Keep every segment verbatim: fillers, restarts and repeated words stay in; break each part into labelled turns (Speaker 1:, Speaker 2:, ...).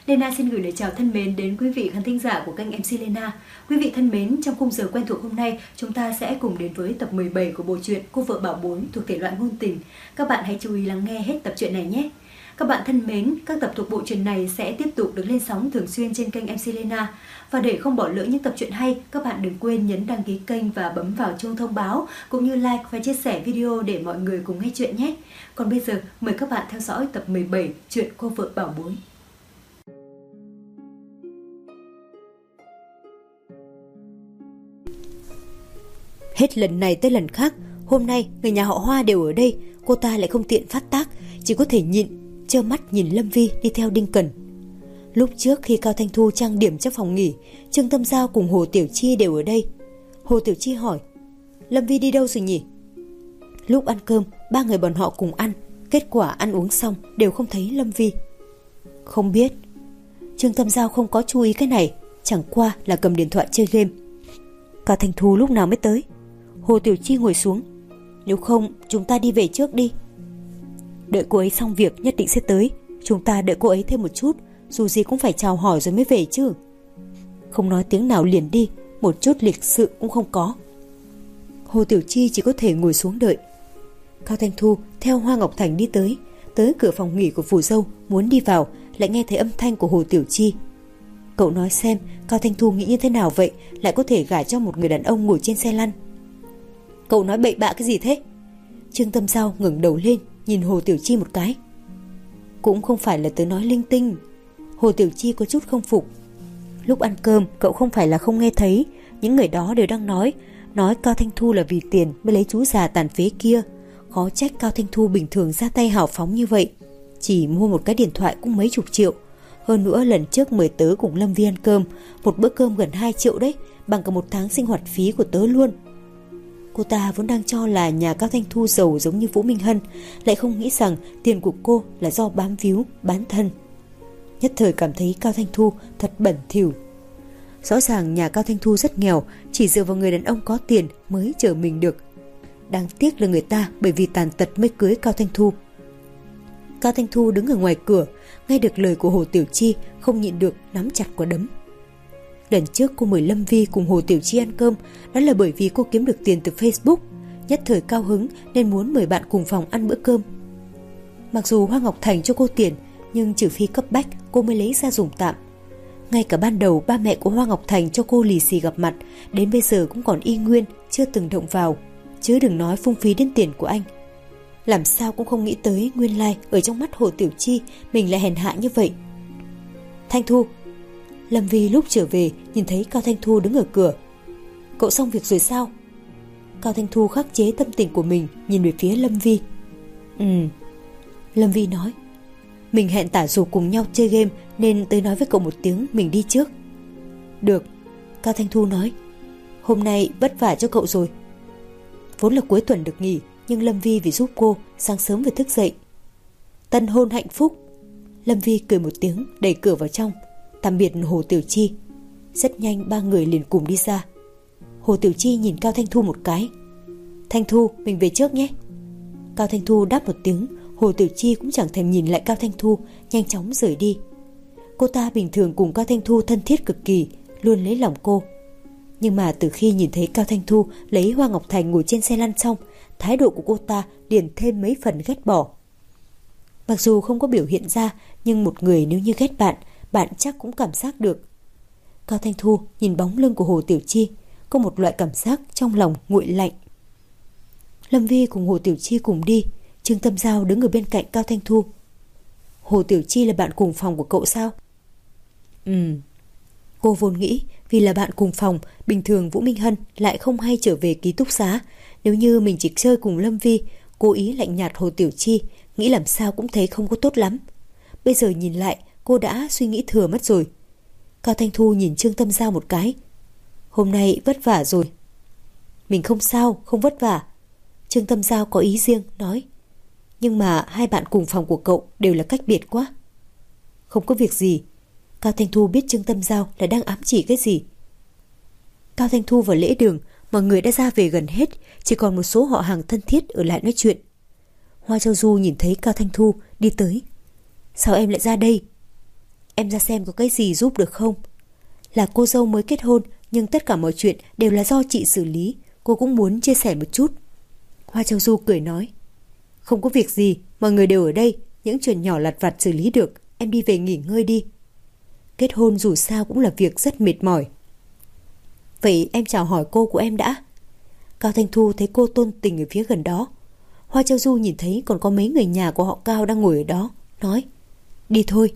Speaker 1: Lena xin gửi lời chào thân mến đến quý vị khán thính giả của kênh em xê Lena. Quý vị thân mến, trong khung giờ quen thuộc hôm nay, chúng ta sẽ cùng đến với tập mười bảy của bộ truyện Cô vợ bảo bối thuộc thể loại ngôn tình. Các bạn hãy chú ý lắng nghe hết tập truyện này nhé. Các bạn thân mến, các tập thuộc bộ truyện này sẽ tiếp tục được lên sóng thường xuyên trên kênh em xê Lena. Và để không bỏ lỡ những tập truyện hay, các bạn đừng quên nhấn đăng ký kênh và bấm vào chuông thông báo, cũng như like và chia sẻ video để mọi người cùng nghe chuyện nhé. Còn bây giờ, mời các bạn theo dõi tập mười bảy truyện Cô vợ bảo bối.
Speaker 2: Hết lần này tới lần khác, hôm nay người nhà họ Hoa đều ở đây, cô ta lại không tiện phát tác, chỉ có thể nhịn, trơ mắt nhìn Lâm Vi đi theo Đinh Cần. Lúc trước khi Cao Thanh Thu trang điểm trong phòng nghỉ, Trương Tâm Giao cùng Hồ Tiểu Chi đều ở đây. Hồ Tiểu Chi hỏi: Lâm Vi đi đâu rồi nhỉ? Lúc ăn cơm, ba người bọn họ cùng ăn, kết quả ăn uống xong đều không thấy Lâm Vi. Không biết. Trương Tâm Giao không có chú ý cái này, chẳng qua là cầm điện thoại chơi game. Cao Thanh Thu lúc nào mới tới? Hồ Tiểu Chi ngồi xuống: Nếu không chúng ta đi về trước đi. Đợi cô ấy xong việc nhất định sẽ tới, chúng ta đợi cô ấy thêm một chút, dù gì cũng phải chào hỏi rồi mới về chứ. Không nói tiếng nào liền đi, một chút lịch sự cũng không có. Hồ Tiểu Chi chỉ có thể ngồi xuống đợi. Cao Thanh Thu theo Hoa Ngọc Thành đi tới, tới cửa phòng nghỉ của phù dâu, muốn đi vào lại nghe thấy âm thanh của Hồ Tiểu Chi. Cậu nói xem Cao Thanh Thu nghĩ như thế nào vậy, lại có thể gả cho một người đàn ông ngồi trên xe lăn? Cậu nói bậy bạ cái gì thế? Trương Tâm Giao ngẩng đầu lên nhìn Hồ Tiểu Chi một cái. Cũng không phải là tớ nói linh tinh. Hồ Tiểu Chi có chút không phục. Lúc ăn cơm cậu không phải là không nghe thấy, những người đó đều đang nói Nói Cao Thanh Thu là vì tiền mới lấy chú già tàn phế kia. Khó trách Cao Thanh Thu bình thường ra tay hào phóng như vậy, chỉ mua một cái điện thoại cũng mấy chục triệu. Hơn nữa lần trước mời tớ cùng Lâm Vi ăn cơm, một bữa cơm gần hai triệu đấy, bằng cả một tháng sinh hoạt phí của tớ luôn. Cô ta vốn đang cho là nhà Cao Thanh Thu giàu giống như Vũ Minh Hân, lại không nghĩ rằng tiền của cô là do bám víu, bán thân. Nhất thời cảm thấy Cao Thanh Thu thật bẩn thỉu. Rõ ràng nhà Cao Thanh Thu rất nghèo, chỉ dựa vào người đàn ông có tiền mới chở mình được. Đáng tiếc là người ta bởi vì tàn tật mới cưới Cao Thanh Thu. Cao Thanh Thu đứng ở ngoài cửa, nghe được lời của Hồ Tiểu Chi, không nhịn được nắm chặt quả đấm. Lần trước cô mời Lâm Vi cùng Hồ Tiểu Chi ăn cơm, đó là bởi vì cô kiếm được tiền từ Facebook, nhất thời cao hứng nên muốn mời bạn cùng phòng ăn bữa cơm. Mặc dù Hoa Ngọc Thành cho cô tiền, nhưng trừ phi cấp bách cô mới lấy ra dùng tạm. Ngay cả ban đầu ba mẹ của Hoa Ngọc Thành cho cô lì xì gặp mặt, đến bây giờ cũng còn y nguyên, chưa từng động vào, chứ đừng nói phung phí đến tiền của anh. Làm sao cũng không nghĩ tới nguyên lai ở trong mắt Hồ Tiểu Chi mình lại hèn hạ như vậy. Thanh Thu. Lâm Vi lúc trở về nhìn thấy Cao Thanh Thu đứng ở cửa. Cậu xong việc rồi sao? Cao Thanh Thu khắc chế tâm tình của mình, nhìn về phía Lâm Vi. Ừ. Lâm Vi nói: Mình hẹn tả dù cùng nhau chơi game nên tới nói với cậu một tiếng mình đi trước. Được. Cao Thanh Thu nói: Hôm nay vất vả cho cậu rồi. Vốn là cuối tuần được nghỉ, nhưng Lâm Vi vì giúp cô sáng sớm phải thức dậy. Tân hôn hạnh phúc. Lâm Vi cười một tiếng đẩy cửa vào trong, tạm biệt Hồ Tiểu Chi. Rất nhanh ba người liền cùng đi ra. Hồ Tiểu Chi nhìn Cao Thanh Thu một cái. Thanh Thu, mình về trước nhé. Cao Thanh Thu đáp một tiếng. Hồ Tiểu Chi cũng chẳng thèm nhìn lại Cao Thanh Thu, nhanh chóng rời đi. Cô ta bình thường cùng Cao Thanh Thu thân thiết cực kỳ, luôn lấy lòng cô. Nhưng mà từ khi nhìn thấy Cao Thanh Thu lấy Hoa Ngọc Thành ngồi trên xe lăn xong, thái độ của cô ta liền thêm mấy phần ghét bỏ. Mặc dù không có biểu hiện ra, nhưng một người nếu như ghét bạn, bạn chắc cũng cảm giác được. Cao Thanh Thu nhìn bóng lưng của Hồ Tiểu Chi, có một loại cảm giác trong lòng nguội lạnh. Lâm Vi cùng Hồ Tiểu Chi cùng đi, Trương Tâm Giao đứng ở bên cạnh Cao Thanh Thu. Hồ Tiểu Chi là bạn cùng phòng của cậu sao? Ừ. Cô vốn nghĩ vì là bạn cùng phòng, bình thường Vũ Minh Hân lại không hay trở về ký túc xá. Nếu như mình chỉ chơi cùng Lâm Vi, cố ý lạnh nhạt Hồ Tiểu Chi, nghĩ làm sao cũng thấy không có tốt lắm. Bây giờ nhìn lại, cô đã suy nghĩ thừa mất rồi. Cao Thanh Thu nhìn Trương Tâm Giao một cái. Hôm nay vất vả rồi. Mình không sao, không vất vả. Trương Tâm Giao có ý riêng, nói. Nhưng mà hai bạn cùng phòng của cậu đều là cách biệt quá. Không có việc gì. Cao Thanh Thu biết Trương Tâm Giao là đang ám chỉ cái gì. Cao Thanh Thu vào lễ đường, mọi người đã ra về gần hết, chỉ còn một số họ hàng thân thiết ở lại nói chuyện. Hoa Châu Du nhìn thấy Cao Thanh Thu đi tới. Sao em lại ra đây? em ra xem có cái gì giúp được không. Là cô dâu mới kết hôn, nhưng tất cả mọi chuyện đều là do chị xử lý, cô cũng muốn chia sẻ một chút. Hoa Châu Du cười nói, không có việc gì, mọi người đều ở đây, những chuyện nhỏ lặt vặt xử lý được, em đi về nghỉ ngơi đi. Kết hôn dù sao cũng là việc rất mệt mỏi. Vậy em chào hỏi cô của em đã. Cao Thanh Thu thấy cô Tôn Tình ở phía gần đó. Hoa Châu Du nhìn thấy còn có mấy người nhà của họ Cao đang ngồi ở đó, nói, đi thôi.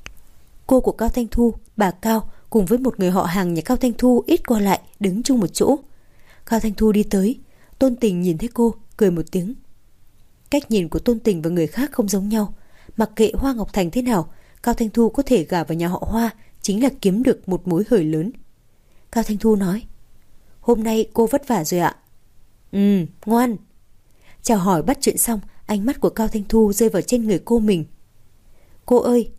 Speaker 2: Cô của Cao Thanh Thu, bà Cao cùng với một người họ hàng nhà Cao Thanh Thu ít qua lại đứng chung một chỗ. Cao Thanh Thu đi tới, Tôn Tình nhìn thấy cô, cười một tiếng. Cách nhìn của Tôn Tình và người khác không giống nhau. Mặc kệ Hoa Ngọc Thành thế nào, Cao Thanh Thu có thể gả vào nhà họ Hoa chính là kiếm được một mối hời lớn. Cao Thanh Thu nói, hôm nay cô vất vả rồi ạ. Ừ, ngoan. Chào hỏi bắt chuyện xong, ánh mắt của Cao Thanh Thu rơi vào trên người cô mình. Cô ơi.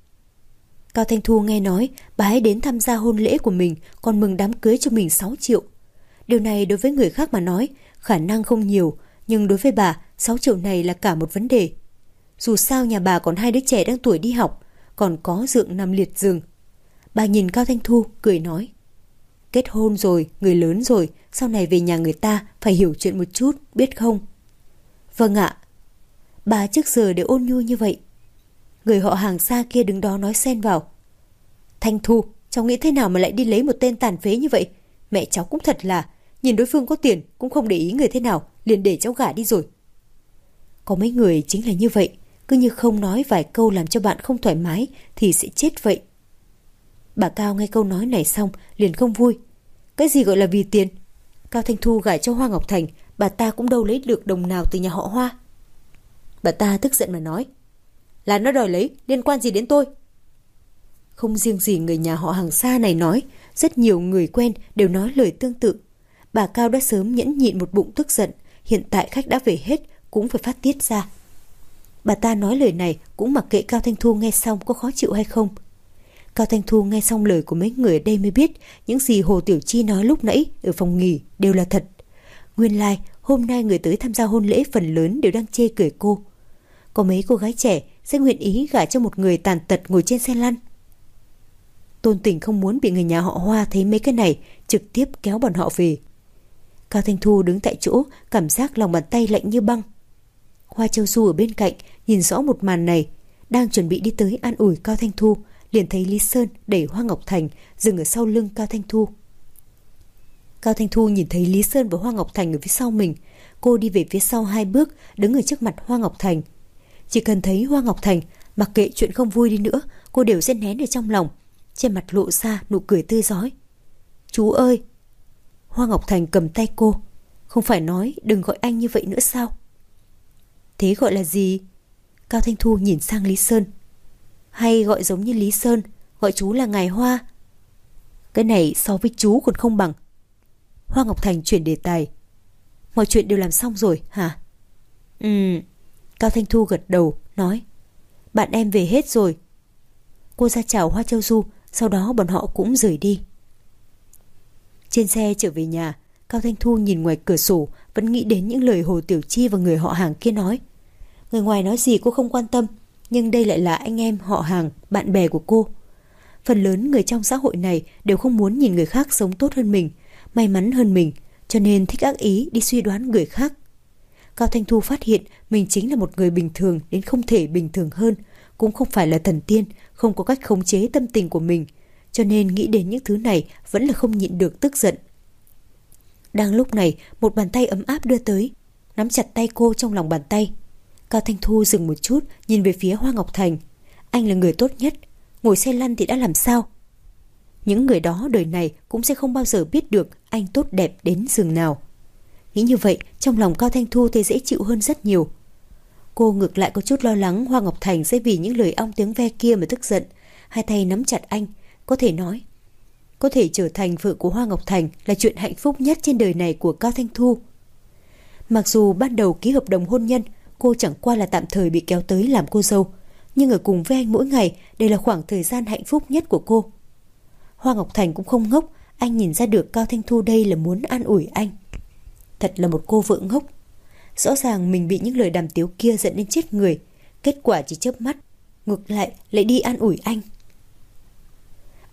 Speaker 2: Cao Thanh Thu nghe nói bà ấy đến tham gia hôn lễ của mình, còn mừng đám cưới cho mình sáu triệu. Điều này đối với người khác mà nói khả năng không nhiều, nhưng đối với bà sáu triệu này là cả một vấn đề. Dù sao nhà bà còn hai đứa trẻ đang tuổi đi học, còn có dượng nằm liệt giường. Bà nhìn Cao Thanh Thu cười nói, kết hôn rồi, người lớn rồi, sau này về nhà người ta phải hiểu chuyện một chút, biết không? Vâng ạ. Bà trước giờ đều ôn nhu như vậy. Người họ hàng xa kia đứng đó nói xen vào, Thanh Thu, cháu nghĩ thế nào mà lại đi lấy một tên tàn phế như vậy? Mẹ cháu cũng thật là, nhìn đối phương có tiền cũng không để ý người thế nào, liền để cháu gả đi rồi. Có mấy người chính là như vậy, cứ như không nói vài câu làm cho bạn không thoải mái thì sẽ chết vậy. Bà Cao nghe câu nói này xong liền không vui. Cái gì gọi là vì tiền? Cao Thanh Thu gả cho Hoa Ngọc Thành, bà ta cũng đâu lấy được đồng nào từ nhà họ Hoa. Bà ta tức giận mà nói, là nó đòi lấy, liên quan gì đến tôi? Không riêng gì người nhà họ hàng xa này nói, rất nhiều người quen đều nói lời tương tự. Bà Cao đã sớm nhẫn nhịn một bụng tức giận, hiện tại khách đã về hết cũng phải phát tiết ra. Bà ta nói lời này cũng mặc kệ Cao Thanh Thu nghe xong có khó chịu hay không. Cao Thanh Thu nghe xong lời của mấy người ở đây mới biết những gì Hồ Tiểu Chi nói lúc nãy ở phòng nghỉ đều là thật. Nguyên lai like, hôm nay người tới tham gia hôn lễ phần lớn đều đang chê cười cô. Có mấy cô gái trẻ sẽ nguyện ý gả cho một người tàn tật ngồi trên xe lăn. Tôn Tình không muốn bị người nhà họ Hoa thấy mấy cái này, trực tiếp kéo bọn họ về. Cao Thanh Thu đứng tại chỗ, cảm giác lòng bàn tay lạnh như băng. Hoa Châu Du ở bên cạnh nhìn rõ một màn này, đang chuẩn bị đi tới an ủi Cao Thanh Thu, liền thấy Lý Sơn đẩy Hoa Ngọc Thành dừng ở sau lưng Cao Thanh Thu. Cao Thanh Thu nhìn thấy Lý Sơn và Hoa Ngọc Thành ở phía sau mình, cô đi về phía sau hai bước, đứng ở trước mặt Hoa Ngọc Thành. Chỉ cần thấy Hoa Ngọc Thành, mặc kệ chuyện không vui đi nữa, cô đều sẽ nén ở trong lòng, trên mặt lộ ra nụ cười tươi rói. Chú ơi! Hoa Ngọc Thành cầm tay cô, không phải nói đừng gọi anh như vậy nữa sao? Thế gọi là gì? Cao Thanh Thu nhìn sang Lý Sơn. Hay gọi giống như Lý Sơn, gọi chú là Ngài Hoa. Cái này so với chú còn không bằng. Hoa Ngọc Thành chuyển đề tài. Mọi chuyện đều làm xong rồi hả? Ừ. Cao Thanh Thu gật đầu, nói, bạn em về hết rồi. Cô ra chào Hoa Châu Du, sau đó bọn họ cũng rời đi. Trên xe trở về nhà, Cao Thanh Thu nhìn ngoài cửa sổ, vẫn nghĩ đến những lời Hồ Tiểu Chi và người họ hàng kia nói. Người ngoài nói gì cô không quan tâm, nhưng đây lại là anh em họ hàng, bạn bè của cô. Phần lớn người trong xã hội này đều không muốn nhìn người khác sống tốt hơn mình, may mắn hơn mình, cho nên thích ác ý đi suy đoán người khác. Cao Thanh Thu phát hiện mình chính là một người bình thường đến không thể bình thường hơn, cũng không phải là thần tiên, không có cách khống chế tâm tình của mình, cho nên nghĩ đến những thứ này vẫn là không nhịn được tức giận. Đang lúc này, một bàn tay ấm áp đưa tới, nắm chặt tay cô trong lòng bàn tay. Cao Thanh Thu dừng một chút, nhìn về phía Hoa Ngọc Thành. Anh là người tốt nhất, ngồi xe lăn thì đã làm sao? Những người đó đời này cũng sẽ không bao giờ biết được anh tốt đẹp đến giường nào. Nghĩ như vậy, trong lòng Cao Thanh Thu thấy dễ chịu hơn rất nhiều. Cô ngược lại có chút lo lắng Hoa Ngọc Thành sẽ vì những lời ong tiếng ve kia mà tức giận. Hai tay nắm chặt anh, có thể nói, có thể trở thành vợ của Hoa Ngọc Thành là chuyện hạnh phúc nhất trên đời này của Cao Thanh Thu. Mặc dù ban đầu ký hợp đồng hôn nhân, cô chẳng qua là tạm thời bị kéo tới làm cô dâu, nhưng ở cùng với anh mỗi ngày đây là khoảng thời gian hạnh phúc nhất của cô. Hoa Ngọc Thành cũng không ngốc, anh nhìn ra được Cao Thanh Thu đây là muốn an ủi anh. Thật là một cô vợ ngốc. Rõ ràng mình bị những lời đàm tiếu kia giận đến chết người, kết quả chỉ chớp mắt, ngược lại lại đi an ủi anh.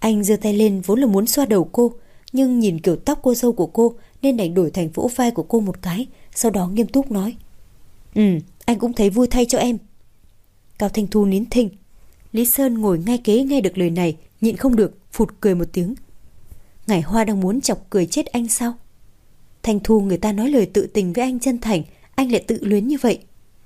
Speaker 2: Anh giơ tay lên vốn là muốn xoa đầu cô, nhưng nhìn kiểu tóc cô dâu của cô nên đành đổi thành vỗ vai của cô một cái, sau đó nghiêm túc nói: Ừ, anh cũng thấy vui thay cho em. Cao Thanh Thu nín thinh. Lý Sơn ngồi ngay kế nghe được lời này, nhịn không được phụt cười một tiếng. Ngải Hoa đang muốn chọc cười chết anh sao? Thanh Thu, người ta nói lời tự tình với anh chân thành, anh lại tự luyến như vậy.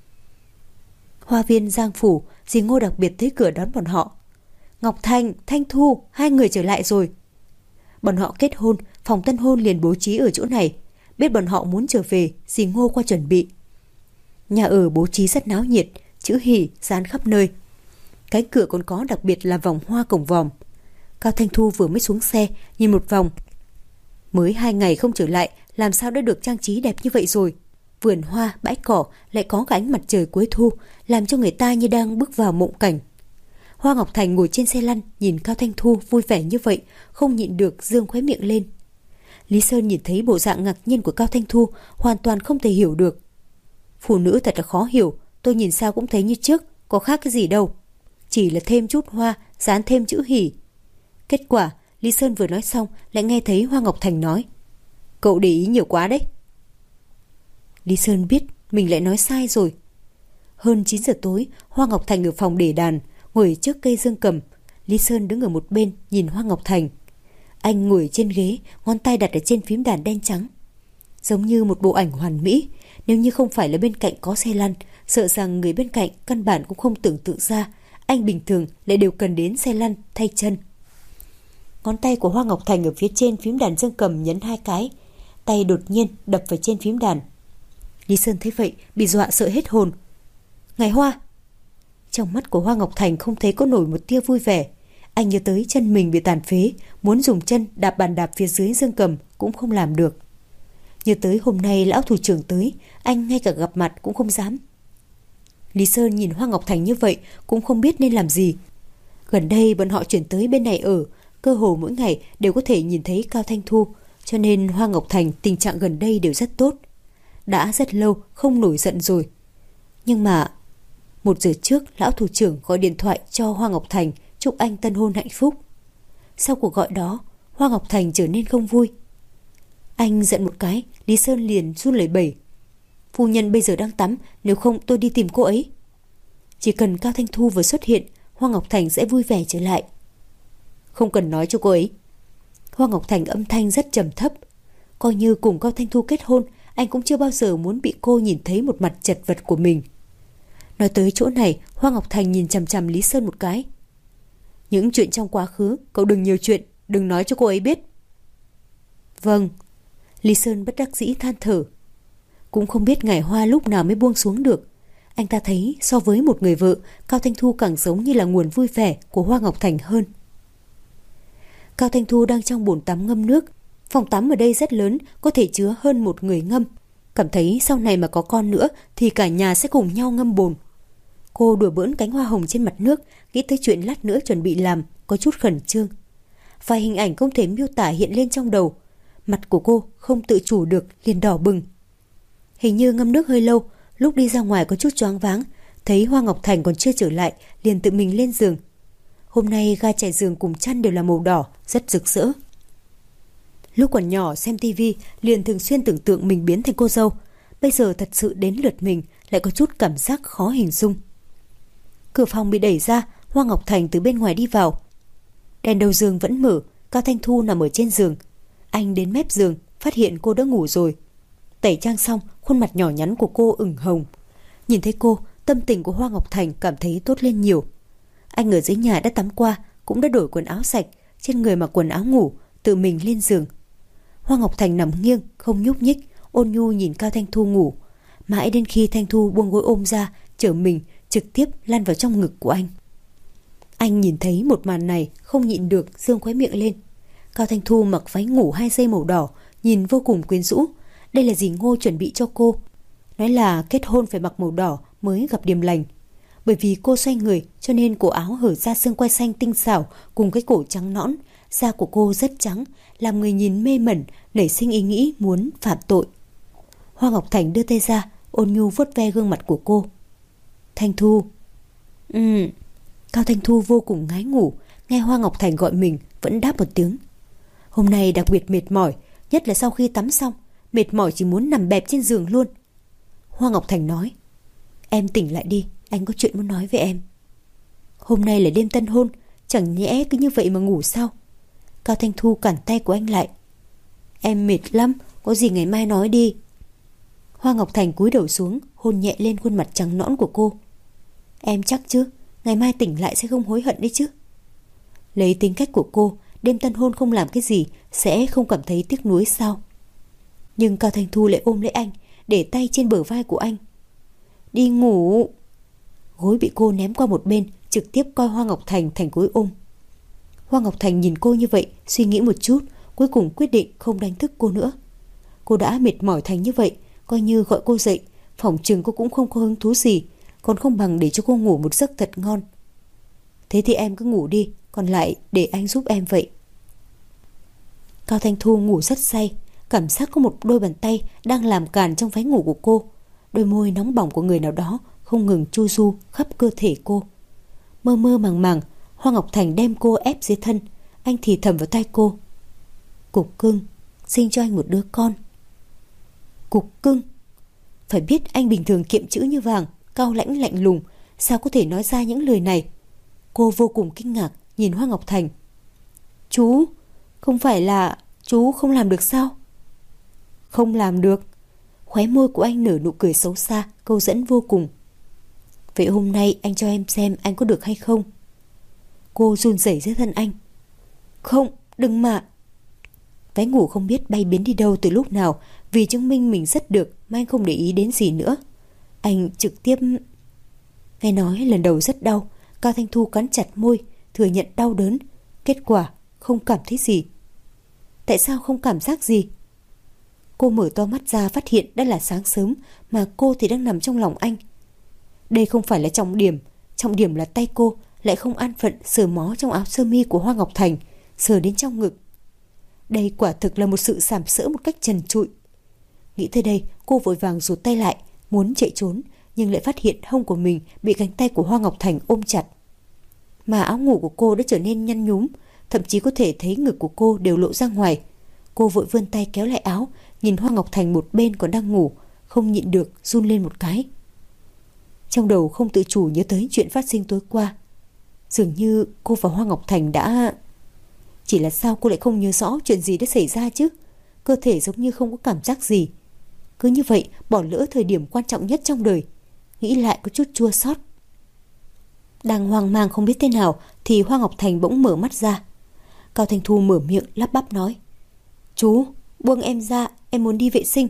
Speaker 2: Hoa viên Giang Phủ, dì Ngô đặc biệt tới cửa đón bọn họ. Ngọc Thành, Thanh Thu, hai người trở lại rồi. Bọn họ kết hôn, phòng tân hôn liền bố trí ở chỗ này. Biết bọn họ muốn trở về, dì Ngô qua chuẩn bị. Nhà ở bố trí rất náo nhiệt, chữ hỉ dán khắp nơi. Cái cửa còn có đặc biệt là vòng hoa cổng vòm. Cao Thanh Thu vừa mới xuống xe, nhìn một vòng. Mới hai ngày không trở lại, làm sao đã được trang trí đẹp như vậy rồi. Vườn hoa, bãi cỏ, lại có cả ánh mặt trời cuối thu, làm cho người ta như đang bước vào mộng cảnh. Hoa Ngọc Thành ngồi trên xe lăn, nhìn Cao Thanh Thu vui vẻ như vậy, không nhịn được dương khóe miệng lên. Lý Sơn nhìn thấy bộ dạng ngạc nhiên của Cao Thanh Thu, hoàn toàn không thể hiểu được. Phụ nữ thật là khó hiểu, tôi nhìn sao cũng thấy như trước, có khác cái gì đâu. Chỉ là thêm chút hoa, dán thêm chữ hỉ. Kết quả, Lý Sơn vừa nói xong, lại nghe thấy Hoa Ngọc Thành nói: Cậu để ý nhiều quá đấy. Lý Sơn biết mình lại nói sai rồi. Hơn chín giờ tối, Hoa Ngọc Thành ở phòng để đàn, ngồi trước cây dương cầm. Lý Sơn đứng ở một bên nhìn Hoa Ngọc Thành. Anh ngồi trên ghế, ngón tay đặt ở trên phím đàn đen trắng, giống như một bộ ảnh hoàn mỹ. Nếu như không phải là bên cạnh có xe lăn, sợ rằng người bên cạnh căn bản cũng không tưởng tượng ra anh bình thường lại đều cần đến xe lăn thay chân. Ngón tay của Hoa Ngọc Thành ở phía trên phím đàn dương cầm nhấn hai cái, tay đột nhiên đập vào trên phím đàn. Lý Sơn thấy vậy bị dọa sợ hết hồn. Ngải Hoa! Trong mắt của Hoa Ngọc Thành không thấy có nổi một tia vui vẻ. Anh nhớ tới chân mình bị tàn phế, muốn dùng chân đạp bàn đạp phía dưới dương cầm cũng không làm được. Nhớ tới hôm nay lão thủ trưởng tới, anh ngay cả gặp mặt cũng không dám. Lý Sơn nhìn Hoa Ngọc Thành như vậy cũng không biết nên làm gì. Gần đây bọn họ chuyển tới bên này ở, cơ hồ mỗi ngày đều có thể nhìn thấy Cao Thanh Thu, cho nên Hoa Ngọc Thành tình trạng gần đây đều rất tốt. Đã rất lâu không nổi giận rồi. Nhưng mà một giờ trước lão thủ trưởng gọi điện thoại cho Hoa Ngọc Thành chúc anh tân hôn hạnh phúc. Sau cuộc gọi đó, Hoa Ngọc Thành trở nên không vui. Anh giận một cái, Lý Sơn liền run lẩy bẩy. Phu nhân bây giờ đang tắm, nếu không tôi đi tìm cô ấy. Chỉ cần Cao Thanh Thu vừa xuất hiện, Hoa Ngọc Thành sẽ vui vẻ trở lại. Không cần nói cho cô ấy. Hoa Ngọc Thành âm thanh rất trầm thấp. Coi như cùng Cao Thanh Thu kết hôn, anh cũng chưa bao giờ muốn bị cô nhìn thấy một mặt chật vật của mình. Nói tới chỗ này, Hoa Ngọc Thành nhìn chằm chằm Lý Sơn một cái. Những chuyện trong quá khứ, cậu đừng nhiều chuyện, đừng nói cho cô ấy biết. Vâng. Lý Sơn bất đắc dĩ than thở. Cũng không biết Ngải Hoa lúc nào mới buông xuống được. Anh ta thấy so với một người vợ, Cao Thanh Thu càng giống như là nguồn vui vẻ của Hoa Ngọc Thành hơn. Cao Thanh Thu đang trong bồn tắm ngâm nước. Phòng tắm ở đây rất lớn, có thể chứa hơn một người ngâm. Cảm thấy sau này mà có con nữa thì cả nhà sẽ cùng nhau ngâm bồn. Cô đùa bỡn cánh hoa hồng trên mặt nước, nghĩ tới chuyện lát nữa chuẩn bị làm, có chút khẩn trương. Vài hình ảnh không thể miêu tả hiện lên trong đầu. Mặt của cô không tự chủ được liền đỏ bừng. Hình như ngâm nước hơi lâu, lúc đi ra ngoài có chút choáng váng, thấy Hoa Ngọc Thành còn chưa trở lại, liền tự mình lên giường. Hôm nay ga trải giường cùng chăn đều là màu đỏ, rất rực rỡ. Lúc còn nhỏ xem tivi, liền thường xuyên tưởng tượng mình biến thành cô dâu. Bây giờ thật sự đến lượt mình, lại có chút cảm giác khó hình dung. Cửa phòng bị đẩy ra, Hoa Ngọc Thành từ bên ngoài đi vào. Đèn đầu giường vẫn mở, Cao Thanh Thu nằm ở trên giường. Anh đến mép giường, phát hiện cô đã ngủ rồi. Tẩy trang xong, khuôn mặt nhỏ nhắn của cô ửng hồng. Nhìn thấy cô, tâm tình của Hoa Ngọc Thành cảm thấy tốt lên nhiều. Anh ở dưới nhà đã tắm qua, cũng đã đổi quần áo sạch, trên người mặc quần áo ngủ, tự mình lên giường. Hoa Ngọc Thành nằm nghiêng, không nhúc nhích, ôn nhu nhìn Cao Thanh Thu ngủ. Mãi đến khi Thanh Thu buông gối ôm ra, chở mình trực tiếp lăn vào trong ngực của anh. Anh nhìn thấy một màn này, không nhịn được dương khóe miệng lên. Cao Thanh Thu mặc váy ngủ hai dây màu đỏ, nhìn vô cùng quyến rũ. Đây là dì Ngô chuẩn bị cho cô. Nói là kết hôn phải mặc màu đỏ mới gặp điềm lành. Bởi vì cô xoay người cho nên cổ áo hở ra xương quai xanh tinh xảo cùng cái cổ trắng nõn. Da của cô rất trắng, làm người nhìn mê mẩn, nảy sinh ý nghĩ muốn phạm tội. Hoa Ngọc Thành đưa tay ra, ôn nhu vuốt ve gương mặt của cô. Thanh Thu. Ừ. Cao Thanh Thu vô cùng ngái ngủ, nghe Hoa Ngọc Thành gọi mình, vẫn đáp một tiếng. Hôm nay đặc biệt mệt mỏi, nhất là sau khi tắm xong, mệt mỏi chỉ muốn nằm bẹp trên giường luôn. Hoa Ngọc Thành nói, em tỉnh lại đi, anh có chuyện muốn nói với em. Hôm nay là đêm tân hôn, chẳng nhẽ cứ như vậy mà ngủ sao? Cao Thanh Thu cản tay của anh lại. Em mệt lắm, có gì ngày mai nói đi. Hoa Ngọc Thành cúi đầu xuống, hôn nhẹ lên khuôn mặt trắng nõn của cô. Em chắc chứ, ngày mai tỉnh lại sẽ không hối hận đấy chứ. Lấy tính cách của cô, đêm tân hôn không làm cái gì sẽ không cảm thấy tiếc nuối sao? Nhưng Cao Thanh Thu lại ôm lấy anh, để tay trên bờ vai của anh. Đi ngủ. Gối bị cô ném qua một bên, trực tiếp coi Hoa Ngọc Thành thành gối ôm. Hoa Ngọc Thành nhìn cô như vậy, suy nghĩ một chút, cuối cùng quyết định không đánh thức cô nữa. Cô đã mệt mỏi thành như vậy, coi như gọi cô dậy, phỏng chừng cô cũng không có hứng thú gì, còn không bằng để cho cô ngủ một giấc thật ngon. Thế thì em cứ ngủ đi, còn lại để anh giúp em vậy. Cao Thanh Thu ngủ rất say, cảm giác có một đôi bàn tay đang làm càn trong váy ngủ của cô. Đôi môi nóng bỏng của người nào đó không ngừng chu du khắp cơ thể cô. Mơ mơ màng màng, Hoa Ngọc Thành đem cô ép dưới thân. Anh thì thầm vào tai cô. Cục cưng, sinh cho anh một đứa con. Cục cưng. Phải biết anh bình thường kiệm chữ như vàng, cao lãnh lạnh lùng, sao có thể nói ra những lời này? Cô vô cùng kinh ngạc nhìn Hoa Ngọc Thành. Chú, không phải là chú không làm được sao? Không làm được. Khóe môi của anh nở nụ cười xấu xa, câu dẫn vô cùng. Vậy hôm nay anh cho em xem anh có được hay không? Cô run rẩy dưới thân anh. Không, đừng mà. Váy ngủ không biết bay biến đi đâu từ lúc nào, vì chứng minh mình rất được mà anh không để ý đến gì nữa. Anh trực tiếp... Nghe nói lần đầu rất đau, Cao Thanh Thu cắn chặt môi, thừa nhận đau đớn. Kết quả không cảm thấy gì. Tại sao không cảm giác gì? Cô mở to mắt ra phát hiện đã là sáng sớm, mà cô thì đang nằm trong lòng anh. Đây không phải là trọng điểm, trọng điểm là tay cô lại không an phận sờ mó trong áo sơ mi của Hoa Ngọc Thành, sờ đến trong ngực. Đây quả thực là một sự sàm sỡ một cách trần trụi. Nghĩ tới đây, cô vội vàng rụt tay lại, muốn chạy trốn, nhưng lại phát hiện hông của mình bị cánh tay của Hoa Ngọc Thành ôm chặt. Mà áo ngủ của cô đã trở nên nhăn nhúm, thậm chí có thể thấy ngực của cô đều lộ ra ngoài. Cô vội vươn tay kéo lại áo, nhìn Hoa Ngọc Thành một bên còn đang ngủ, không nhịn được run lên một cái. Trong đầu không tự chủ nhớ tới chuyện phát sinh tối qua. Dường như cô và Hoa Ngọc Thành đã... Chỉ là sao cô lại không nhớ rõ chuyện gì đã xảy ra chứ? Cơ thể giống như không có cảm giác gì. Cứ như vậy bỏ lỡ thời điểm quan trọng nhất trong đời. Nghĩ lại có chút chua xót. Đang hoang mang không biết thế nào thì Hoa Ngọc Thành bỗng mở mắt ra. Cao Thanh Thu mở miệng lắp bắp nói. Chú, buông em ra, em muốn đi vệ sinh.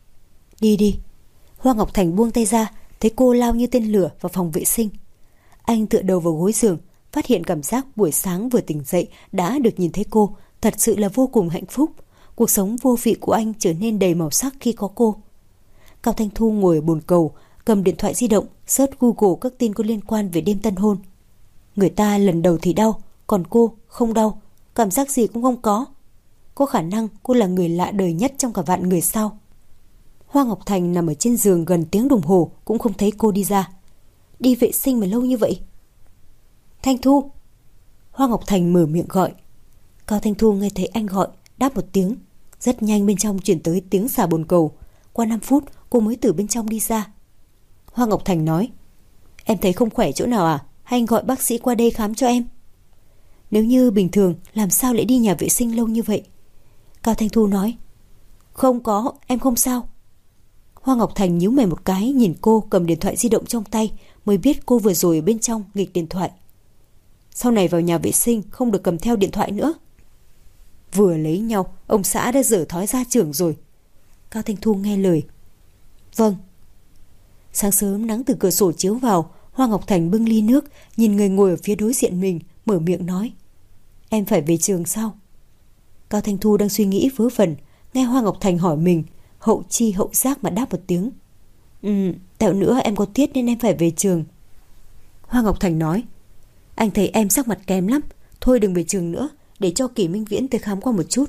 Speaker 2: Đi đi. Hoa Ngọc Thành buông tay ra, thấy cô lao như tên lửa vào phòng vệ sinh. Anh tựa đầu vào gối giường, phát hiện cảm giác buổi sáng vừa tỉnh dậy đã được nhìn thấy cô, thật sự là vô cùng hạnh phúc. Cuộc sống vô vị của anh trở nên đầy màu sắc khi có cô. Cao Thanh Thu ngồi ở bồn cầu, cầm điện thoại di động, search Google các tin có liên quan về đêm tân hôn. Người ta lần đầu thì đau, còn cô không đau, cảm giác gì cũng không có. Có khả năng cô là người lạ đời nhất trong cả vạn người sao? Hoa Ngọc Thành nằm ở trên giường gần tiếng đồng hồ cũng không thấy cô đi ra. Đi vệ sinh mà lâu như vậy. Thanh Thu. Hoa Ngọc Thành mở miệng gọi. Cao Thanh Thu nghe thấy anh gọi, đáp một tiếng. Rất nhanh bên trong chuyển tới tiếng xả bồn cầu. Qua năm phút cô mới từ bên trong đi ra. Hoa Ngọc Thành nói. Em thấy không khỏe chỗ nào à? Hay anh gọi bác sĩ qua đây khám cho em? Nếu như bình thường làm sao lại đi nhà vệ sinh lâu như vậy? Cao Thanh Thu nói. Không có, em không sao. Hoa Ngọc Thành nhíu mày một cái nhìn cô cầm điện thoại di động trong tay, mới biết cô vừa rồi ở bên trong nghịch điện thoại. Sau này vào nhà vệ sinh không được cầm theo điện thoại nữa. Vừa lấy nhau, ông xã đã dở thói ra trưởng rồi. Cao Thanh Thu nghe lời. Vâng. Sáng sớm nắng từ cửa sổ chiếu vào, Hoa Ngọc Thành bưng ly nước, nhìn người ngồi ở phía đối diện mình, mở miệng nói. Em phải về trường sao? Cao Thanh Thu đang suy nghĩ vớ vẩn, nghe Hoa Ngọc Thành hỏi mình, hậu chi hậu giác mà đáp một tiếng. Ừ, tẹo nữa em có tiết nên em phải về trường. Hoa Ngọc Thành nói. Anh thấy em sắc mặt kém lắm, thôi đừng về trường nữa, để cho Kỷ Minh Viễn tới khám qua một chút.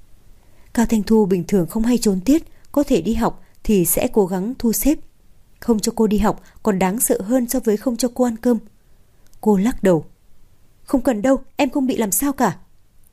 Speaker 2: Cao Thanh Thu bình thường không hay trốn tiết, có thể đi học thì sẽ cố gắng thu xếp. Không cho cô đi học còn đáng sợ hơn so với không cho cô ăn cơm. Cô lắc đầu. Không cần đâu, em không bị làm sao cả.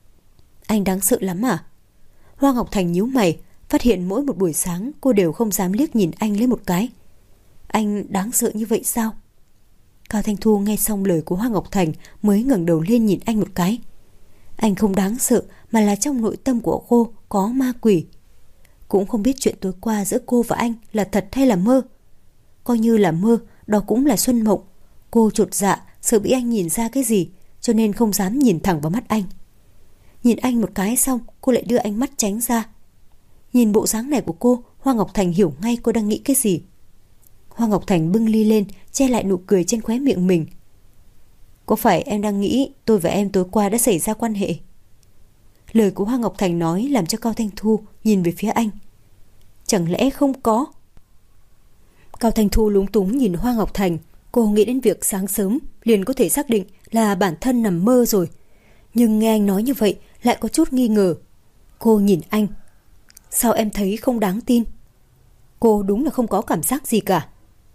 Speaker 2: Anh đáng sợ lắm à? Hoa Ngọc Thành nhíu mày, phát hiện mỗi một buổi sáng cô đều không dám liếc nhìn anh lấy một cái. Anh đáng sợ như vậy sao? Cao Thanh Thu nghe xong lời của Hoa Ngọc Thành mới ngẩng đầu lên nhìn anh một cái. Anh không đáng sợ, mà là trong nội tâm của cô có ma quỷ. Cũng không biết chuyện tối qua giữa cô và anh là thật hay là mơ. Coi như là mơ, đó cũng là xuân mộng. Cô chột dạ, sợ bị anh nhìn ra cái gì, cho nên không dám nhìn thẳng vào mắt anh. Nhìn anh một cái xong, cô lại đưa ánh mắt tránh ra. Nhìn bộ dáng này của cô, Hoa Ngọc Thành hiểu ngay cô đang nghĩ cái gì. Hoa Ngọc Thành bưng ly lên, che lại nụ cười trên khóe miệng mình. Có phải em đang nghĩ tôi và em tối qua đã xảy ra quan hệ? Lời của Hoa Ngọc Thành nói làm cho Cao Thanh Thu nhìn về phía anh. Chẳng lẽ không có? Cao Thanh Thu lúng túng nhìn Hoa Ngọc Thành. Cô nghĩ đến việc sáng sớm liền có thể xác định là bản thân nằm mơ rồi. Nhưng nghe anh nói như vậy lại có chút nghi ngờ. Cô nhìn anh. Sao em thấy không đáng tin? Cô đúng là không có cảm giác gì cả.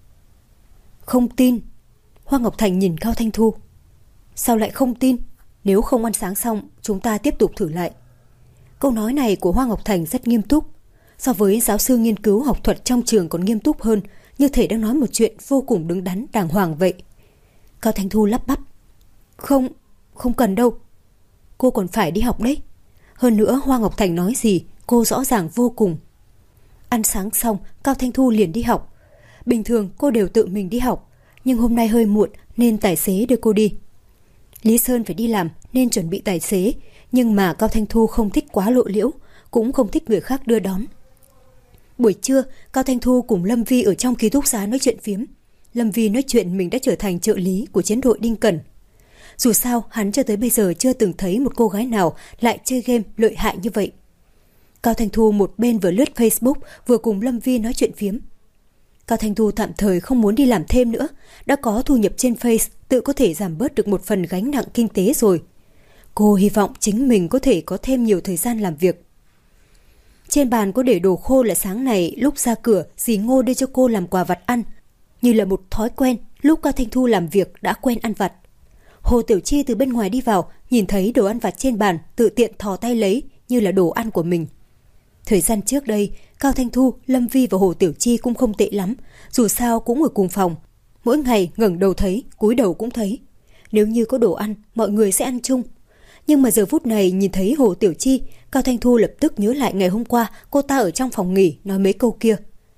Speaker 2: Không tin? Hoa Ngọc Thành nhìn Cao Thanh Thu. Sao lại không tin? Nếu không ăn sáng xong, chúng ta tiếp tục thử lại. Câu nói này của Hoa Ngọc Thành rất nghiêm túc. So với giáo sư nghiên cứu học thuật trong trường còn nghiêm túc hơn, như thể đang nói một chuyện vô cùng đứng đắn đàng hoàng vậy. Cao Thanh Thu lắp bắp. Không, không cần đâu. Cô còn phải đi học đấy. Hơn nữa Hoa Ngọc Thành nói gì, cô rõ ràng vô cùng. Ăn sáng xong, Cao Thanh Thu liền đi học. Bình thường cô đều tự mình đi học, nhưng hôm nay hơi muộn nên tài xế đưa cô đi. Lý Sơn phải đi làm nên chuẩn bị tài xế, nhưng mà Cao Thanh Thu không thích quá lộ liễu, cũng không thích người khác đưa đón. Buổi trưa, Cao Thanh Thu cùng Lâm Vi ở trong ký túc xá nói chuyện phiếm. Lâm Vi nói chuyện mình đã trở thành trợ lý của chiến đội Đinh Cẩn. Dù sao, hắn cho tới bây giờ chưa từng thấy một cô gái nào lại chơi game lợi hại như vậy. Cao Thanh Thu một bên vừa lướt Facebook vừa cùng Lâm Vi nói chuyện phiếm. Cao Thanh Thu tạm thời không muốn đi làm thêm nữa, đã có thu nhập trên Face, tự có thể giảm bớt được một phần gánh nặng kinh tế rồi. Cô hy vọng chính mình có thể có thêm nhiều thời gian làm việc. Trên bàn có để đồ khô là sáng này lúc ra cửa dì Ngô đưa cho cô làm quà vặt ăn. Như là một thói quen, lúc Cao Thanh Thu làm việc đã quen ăn vặt. Hồ Tiểu Chi từ bên ngoài đi vào, nhìn thấy đồ ăn vặt trên bàn, tự tiện thò tay lấy như là đồ ăn của mình. Thời gian trước đây, Cao Thanh Thu, Lâm Vi và Hồ Tiểu Chi cũng không tệ lắm, dù sao cũng ở cùng phòng. Mỗi ngày ngẩng đầu thấy, cúi đầu cũng thấy. Nếu như có đồ ăn, mọi người sẽ ăn chung. Nhưng mà giờ phút này nhìn thấy Hồ Tiểu Chi, Cao Thanh Thu lập tức nhớ lại ngày hôm qua cô ta ở trong phòng nghỉ nói mấy câu kia.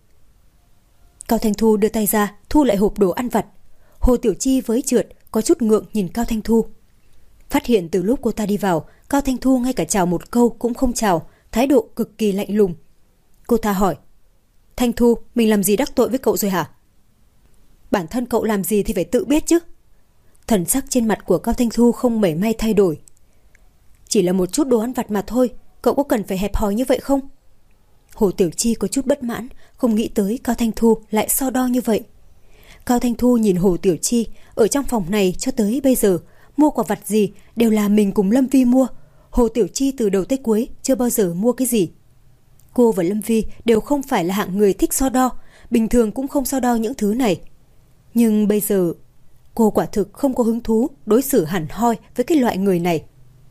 Speaker 2: Cao Thanh Thu đưa tay ra, thu lại hộp đồ ăn vặt. Hồ Tiểu Chi với trượt, có chút ngượng nhìn Cao Thanh Thu. Phát hiện từ lúc cô ta đi vào, Cao Thanh Thu ngay cả chào một câu cũng không chào, thái độ cực kỳ lạnh lùng. Cô ta hỏi, Thanh Thu, mình làm gì đắc tội với cậu rồi hả? Bản thân cậu làm gì thì phải tự biết chứ. Thần sắc trên mặt của Cao Thanh Thu không mảy may thay đổi. Chỉ là một chút đồ ăn vặt mà thôi, cậu có cần phải hẹp hòi như vậy không? Hồ Tiểu Chi có chút bất mãn, không nghĩ tới Cao Thanh Thu lại so đo như vậy. Cao Thanh Thu nhìn Hồ Tiểu Chi, ở trong phòng này cho tới bây giờ, mua quà vặt gì đều là mình cùng Lâm Vi mua. Hồ Tiểu Chi từ đầu tới cuối chưa bao giờ mua cái gì. Cô và Lâm Vi đều không phải là hạng người thích so đo, bình thường cũng không so đo những thứ này. Nhưng bây giờ, cô quả thực không có hứng thú đối xử hẳn hoi với cái loại người này.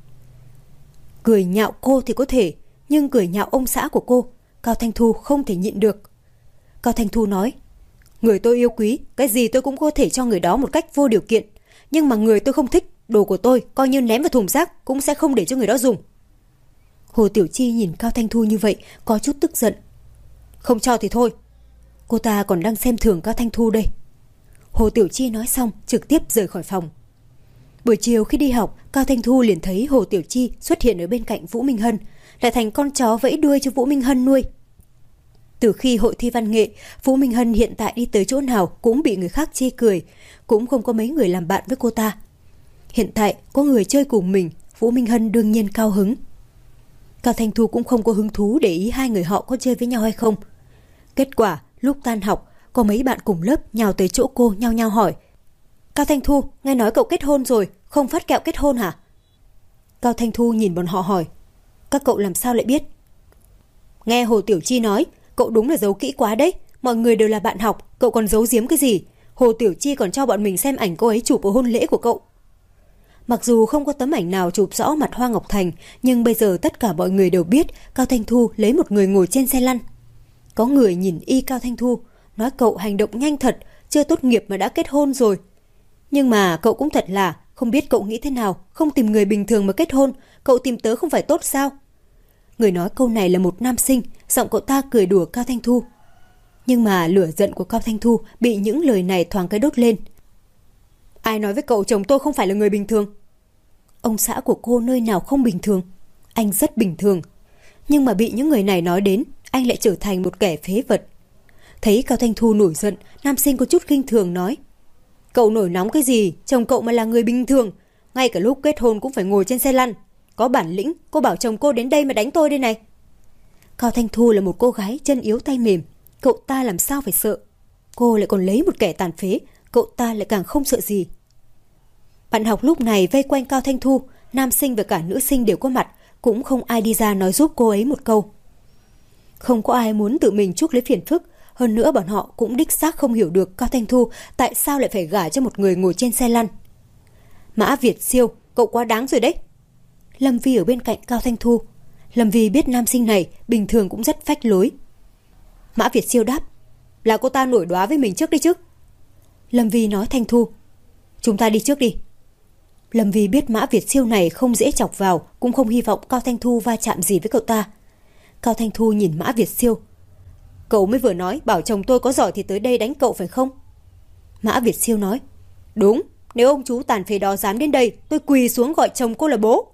Speaker 2: Cười nhạo cô thì có thể, nhưng cười nhạo ông xã của cô, Cao Thanh Thu không thể nhịn được. Cao Thanh Thu nói, người tôi yêu quý, cái gì tôi cũng có thể cho người đó một cách vô điều kiện. Nhưng mà người tôi không thích, đồ của tôi coi như ném vào thùng rác cũng sẽ không để cho người đó dùng. Hồ Tiểu Chi nhìn Cao Thanh Thu như vậy, có chút tức giận. Không cho thì thôi. Cô ta còn đang xem thường Cao Thanh Thu đây. Hồ Tiểu Chi nói xong, trực tiếp rời khỏi phòng. Buổi chiều khi đi học, Cao Thanh Thu liền thấy Hồ Tiểu Chi xuất hiện ở bên cạnh Vũ Minh Hân, lại thành con chó vẫy đuôi cho Vũ Minh Hân nuôi. Từ khi hội thi văn nghệ, Vũ Minh Hân hiện tại đi tới chỗ nào cũng bị người khác chê cười, cũng không có mấy người làm bạn với cô ta. Hiện tại có người chơi cùng mình, Vũ Minh Hân đương nhiên cao hứng. Cao Thanh Thu cũng không có hứng thú để ý hai người họ có chơi với nhau hay không. Kết quả, lúc tan học, có mấy bạn cùng lớp nhào tới chỗ cô nhao nhao hỏi, Cao Thanh Thu, nghe nói cậu kết hôn rồi, không phát kẹo kết hôn hả? Cao Thanh Thu nhìn bọn họ hỏi, các cậu làm sao lại biết? Nghe Hồ Tiểu Chi nói, cậu đúng là giấu kỹ quá đấy, mọi người đều là bạn học, cậu còn giấu giếm cái gì? Hồ Tiểu Chi còn cho bọn mình xem ảnh cô ấy chụp ở hôn lễ của cậu. Mặc dù không có tấm ảnh nào chụp rõ mặt Hoa Ngọc Thành, nhưng bây giờ tất cả mọi người đều biết Cao Thanh Thu lấy một người ngồi trên xe lăn. Có người nhìn y Cao Thanh Thu, nói cậu hành động nhanh thật, chưa tốt nghiệp mà đã kết hôn rồi. Nhưng mà cậu cũng thật là, không biết cậu nghĩ thế nào, không tìm người bình thường mà kết hôn, cậu tìm tớ không phải tốt sao? Người nói câu này là một nam sinh, giọng cậu ta cười đùa Cao Thanh Thu. Nhưng mà lửa giận của Cao Thanh Thu bị những lời này thoáng cái đốt lên. Ai nói với cậu chồng tôi không phải là người bình thường? Ông xã của cô nơi nào không bình thường? Anh rất bình thường. Nhưng mà bị những người này nói đến, anh lại trở thành một kẻ phế vật. Thấy Cao Thanh Thu nổi giận, nam sinh có chút khinh thường nói. Cậu nổi nóng cái gì? Chồng cậu mà là người bình thường, ngay cả lúc kết hôn cũng phải ngồi trên xe lăn. Có bản lĩnh, cô bảo chồng cô đến đây mà đánh tôi đây này. Cao Thanh Thu là một cô gái chân yếu tay mềm, cậu ta làm sao phải sợ? Cô lại còn lấy một kẻ tàn phế, cậu ta lại càng không sợ gì. Bạn học lúc này vây quanh Cao Thanh Thu, nam sinh và cả nữ sinh đều có mặt, cũng không ai đi ra nói giúp cô ấy một câu. Không có ai muốn tự mình chuốc lấy phiền phức, hơn nữa bọn họ cũng đích xác không hiểu được Cao Thanh Thu tại sao lại phải gả cho một người ngồi trên xe lăn. Mã Việt Siêu, cậu quá đáng rồi đấy. Lâm Vi ở bên cạnh Cao Thanh Thu. Lâm Vi biết nam sinh này bình thường cũng rất phách lối. Mã Việt Siêu đáp, là cô ta nổi đoá với mình trước đi chứ. Lâm Vi nói Thanh Thu, chúng ta đi trước đi. Lâm Vi biết Mã Việt Siêu này không dễ chọc vào, cũng không hy vọng Cao Thanh Thu va chạm gì với cậu ta. Cao Thanh Thu nhìn Mã Việt Siêu. Cậu mới vừa nói bảo chồng tôi có giỏi thì tới đây đánh cậu phải không? Mã Việt Siêu nói, đúng, nếu ông chú tàn phế đó dám đến đây, tôi quỳ xuống gọi chồng cô là bố.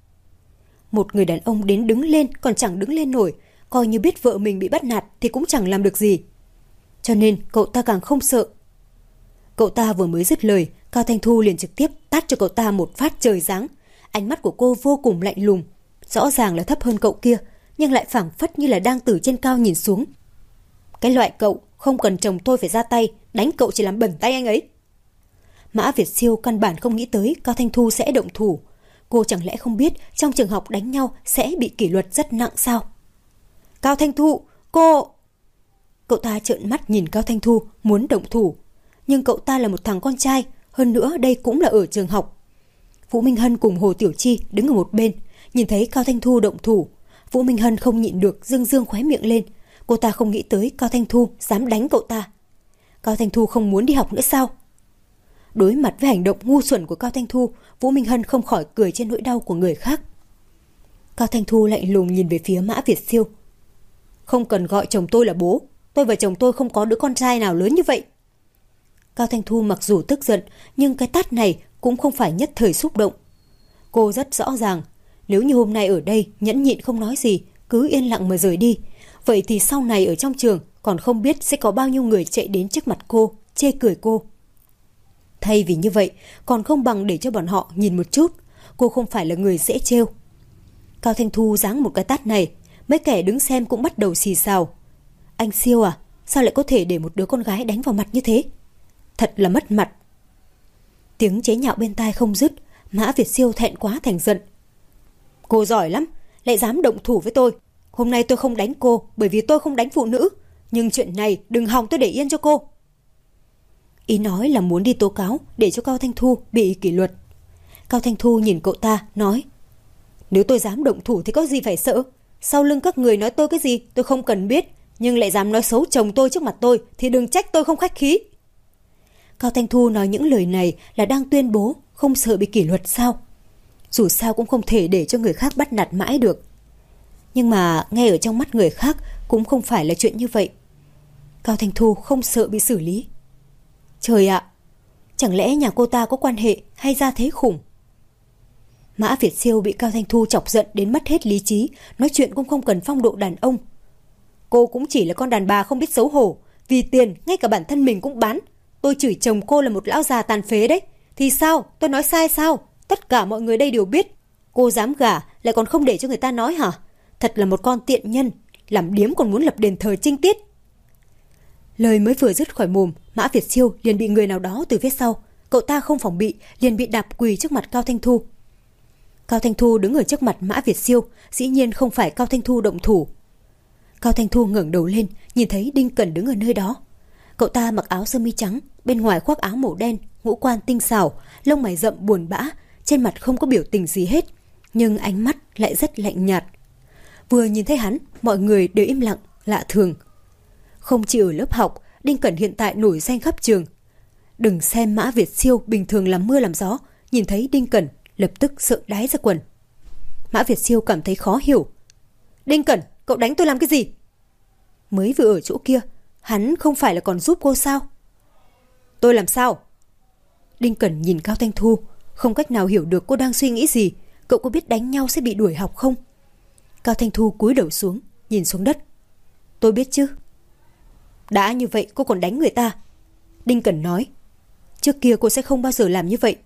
Speaker 2: Một người đàn ông đến đứng lên còn chẳng đứng lên nổi, coi như biết vợ mình bị bắt nạt thì cũng chẳng làm được gì. Cho nên cậu ta càng không sợ. Cậu ta vừa mới dứt lời, Cao Thanh Thu liền trực tiếp tát cho cậu ta một phát trời giáng. Ánh mắt của cô vô cùng lạnh lùng, rõ ràng là thấp hơn cậu kia, nhưng lại phảng phất như là đang từ trên cao nhìn xuống. Cái loại cậu không cần chồng tôi phải ra tay, đánh cậu chỉ làm bẩn tay anh ấy. Mã Việt Siêu căn bản không nghĩ tới Cao Thanh Thu sẽ động thủ. Cô chẳng lẽ không biết trong trường học đánh nhau sẽ bị kỷ luật rất nặng sao? Cao Thanh Thu, cô... Cậu ta trợn mắt nhìn Cao Thanh Thu muốn động thủ. Nhưng cậu ta là một thằng con trai, hơn nữa đây cũng là ở trường học. Vũ Minh Hân cùng Hồ Tiểu Chi đứng ở một bên, nhìn thấy Cao Thanh Thu động thủ. Vũ Minh Hân không nhịn được dương dương khóe miệng lên. Cô ta không nghĩ tới Cao Thanh Thu dám đánh cậu ta. Cao Thanh Thu không muốn đi học nữa sao? Đối mặt với hành động ngu xuẩn của Cao Thanh Thu, Vũ Minh Hân không khỏi cười trên nỗi đau của người khác. Cao Thanh Thu lạnh lùng nhìn về phía Mã Việt Siêu. Không cần gọi chồng tôi là bố, tôi và chồng tôi không có đứa con trai nào lớn như vậy. Cao Thanh Thu mặc dù tức giận, nhưng cái tát này cũng không phải nhất thời xúc động. Cô rất rõ ràng, nếu như hôm nay ở đây nhẫn nhịn không nói gì, cứ yên lặng mà rời đi, vậy thì sau này ở trong trường còn không biết sẽ có bao nhiêu người chạy đến trước mặt cô, chê cười cô. Thay vì như vậy, còn không bằng để cho bọn họ nhìn một chút, cô không phải là người dễ trêu. Cao Thanh Thu giáng một cái tát này, mấy kẻ đứng xem cũng bắt đầu xì xào. Anh Siêu à, sao lại có thể để một đứa con gái đánh vào mặt như thế? Thật là mất mặt. Tiếng chế nhạo bên tai không dứt, Mã Việt Siêu thẹn quá thành giận. Cô giỏi lắm, lại dám động thủ với tôi. Hôm nay tôi không đánh cô bởi vì tôi không đánh phụ nữ, nhưng chuyện này đừng hòng tôi để yên cho cô. Ý nói là muốn đi tố cáo để cho Cao Thanh Thu bị kỷ luật. Cao Thanh Thu nhìn cậu ta nói, nếu tôi dám động thủ thì có gì phải sợ. Sau lưng các người nói tôi cái gì tôi không cần biết, nhưng lại dám nói xấu chồng tôi trước mặt tôi thì đừng trách tôi không khách khí. Cao Thanh Thu nói những lời này là đang tuyên bố không sợ bị kỷ luật sao? Dù sao cũng không thể để cho người khác bắt nạt mãi được. Nhưng mà nghe ở trong mắt người khác cũng không phải là chuyện như vậy. Cao Thanh Thu không sợ bị xử lý. Trời ạ, chẳng lẽ nhà cô ta có quan hệ hay ra thế khủng? Mã Việt Siêu bị Cao Thanh Thu chọc giận đến mất hết lý trí, nói chuyện cũng không cần phong độ đàn ông. Cô cũng chỉ là con đàn bà không biết xấu hổ, vì tiền ngay cả bản thân mình cũng bán. Tôi chửi chồng cô là một lão già tàn phế đấy. Thì sao? Tôi nói sai sao? Tất cả mọi người đây đều biết. Cô dám gả lại còn không để cho người ta nói hả? Thật là một con tiện nhân, làm điếm còn muốn lập đền thờ Trinh Tiết. Lời mới vừa dứt khỏi mồm, Mã Việt Siêu liền bị người nào đó từ phía sau. Cậu ta không phòng bị, liền bị đạp quỳ trước mặt Cao Thanh Thu. Cao Thanh Thu đứng ở trước mặt Mã Việt Siêu, dĩ nhiên không phải Cao Thanh Thu động thủ. Cao Thanh Thu ngẩng đầu lên, nhìn thấy Đinh Cẩn đứng ở nơi đó. Cậu ta mặc áo sơ mi trắng, bên ngoài khoác áo màu đen, ngũ quan tinh xảo, lông mày rậm buồn bã, trên mặt không có biểu tình gì hết, nhưng ánh mắt lại rất lạnh nhạt. Vừa nhìn thấy hắn, mọi người đều im lặng, lạ thường. Không chỉ ở lớp học, Đinh Cẩn hiện tại nổi danh khắp trường. Đừng xem Mã Việt Siêu bình thường làm mưa làm gió, nhìn thấy Đinh Cẩn lập tức sợ đái ra quần. Mã Việt Siêu cảm thấy khó hiểu. Đinh Cẩn, cậu đánh tôi làm cái gì? Mới vừa ở chỗ kia, hắn không phải là còn giúp cô sao? Tôi làm sao? Đinh Cẩn nhìn Cao Thanh Thu, không cách nào hiểu được cô đang suy nghĩ gì. Cậu có biết đánh nhau sẽ bị đuổi học không? Cao Thanh Thu cúi đầu xuống, nhìn xuống đất. Tôi biết chứ. Đã như vậy cô còn đánh người ta? Đinh Cẩn nói. Trước kia cô sẽ không bao giờ làm như vậy.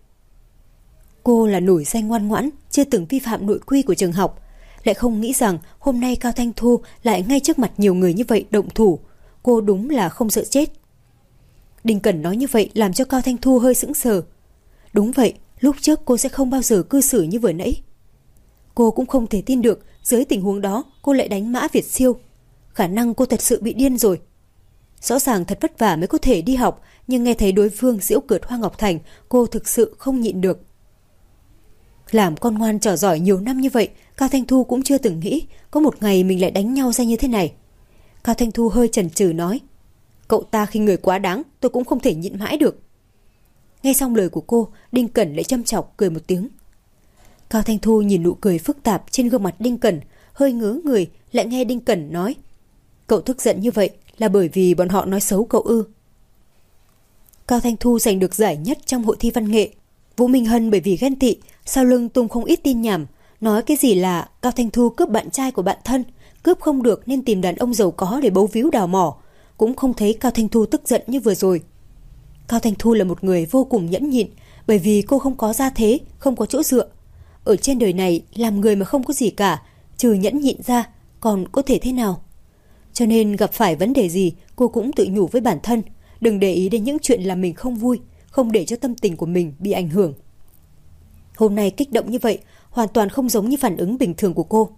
Speaker 2: Cô là nổi danh ngoan ngoãn, chưa từng vi phạm nội quy của trường học, lại không nghĩ rằng hôm nay Cao Thanh Thu lại ngay trước mặt nhiều người như vậy động thủ. Cô đúng là không sợ chết. Đinh Cẩn nói như vậy làm cho Cao Thanh Thu hơi sững sờ. Đúng vậy, lúc trước cô sẽ không bao giờ cư xử như vừa nãy. Cô cũng không thể tin được dưới tình huống đó cô lại đánh Mã Việt Siêu. Khả năng cô thật sự bị điên rồi. Rõ ràng thật vất vả mới có thể đi học, nhưng nghe thấy đối phương giễu cợt Hoa Ngọc Thành, cô thực sự không nhịn được. Làm con ngoan trò giỏi nhiều năm như vậy, Cao Thanh Thu cũng chưa từng nghĩ có một ngày mình lại đánh nhau ra như thế này. Cao Thanh Thu hơi chần chừ nói. Cậu ta khinh người quá đáng, tôi cũng không thể nhịn mãi được. Nghe xong lời của cô, Đinh Cẩn lại châm chọc cười một tiếng. Cao Thanh Thu nhìn nụ cười phức tạp trên gương mặt Đinh Cẩn, hơi ngớ người, lại nghe Đinh Cẩn nói. Cậu tức giận như vậy là bởi vì bọn họ nói xấu cậu ư? Cao Thanh Thu giành được giải nhất trong hội thi văn nghệ. Vũ Minh Hân bởi vì ghen tị, sau lưng tung không ít tin nhảm, nói cái gì là Cao Thanh Thu cướp bạn trai của bạn thân, cướp không được nên tìm đàn ông giàu có để bấu víu đào mỏ. Cũng không thấy Cao Thanh Thu tức giận như vừa rồi. Cao Thanh Thu là một người vô cùng nhẫn nhịn, bởi vì cô không có gia thế, không có chỗ dựa. Ở trên đời này, làm người mà không có gì cả, trừ nhẫn nhịn ra, còn có thể thế nào? Cho nên gặp phải vấn đề gì, cô cũng tự nhủ với bản thân, đừng để ý đến những chuyện làm mình không vui, không để cho tâm tình của mình bị ảnh hưởng. Hôm nay kích động như vậy, hoàn toàn không giống như phản ứng bình thường của cô.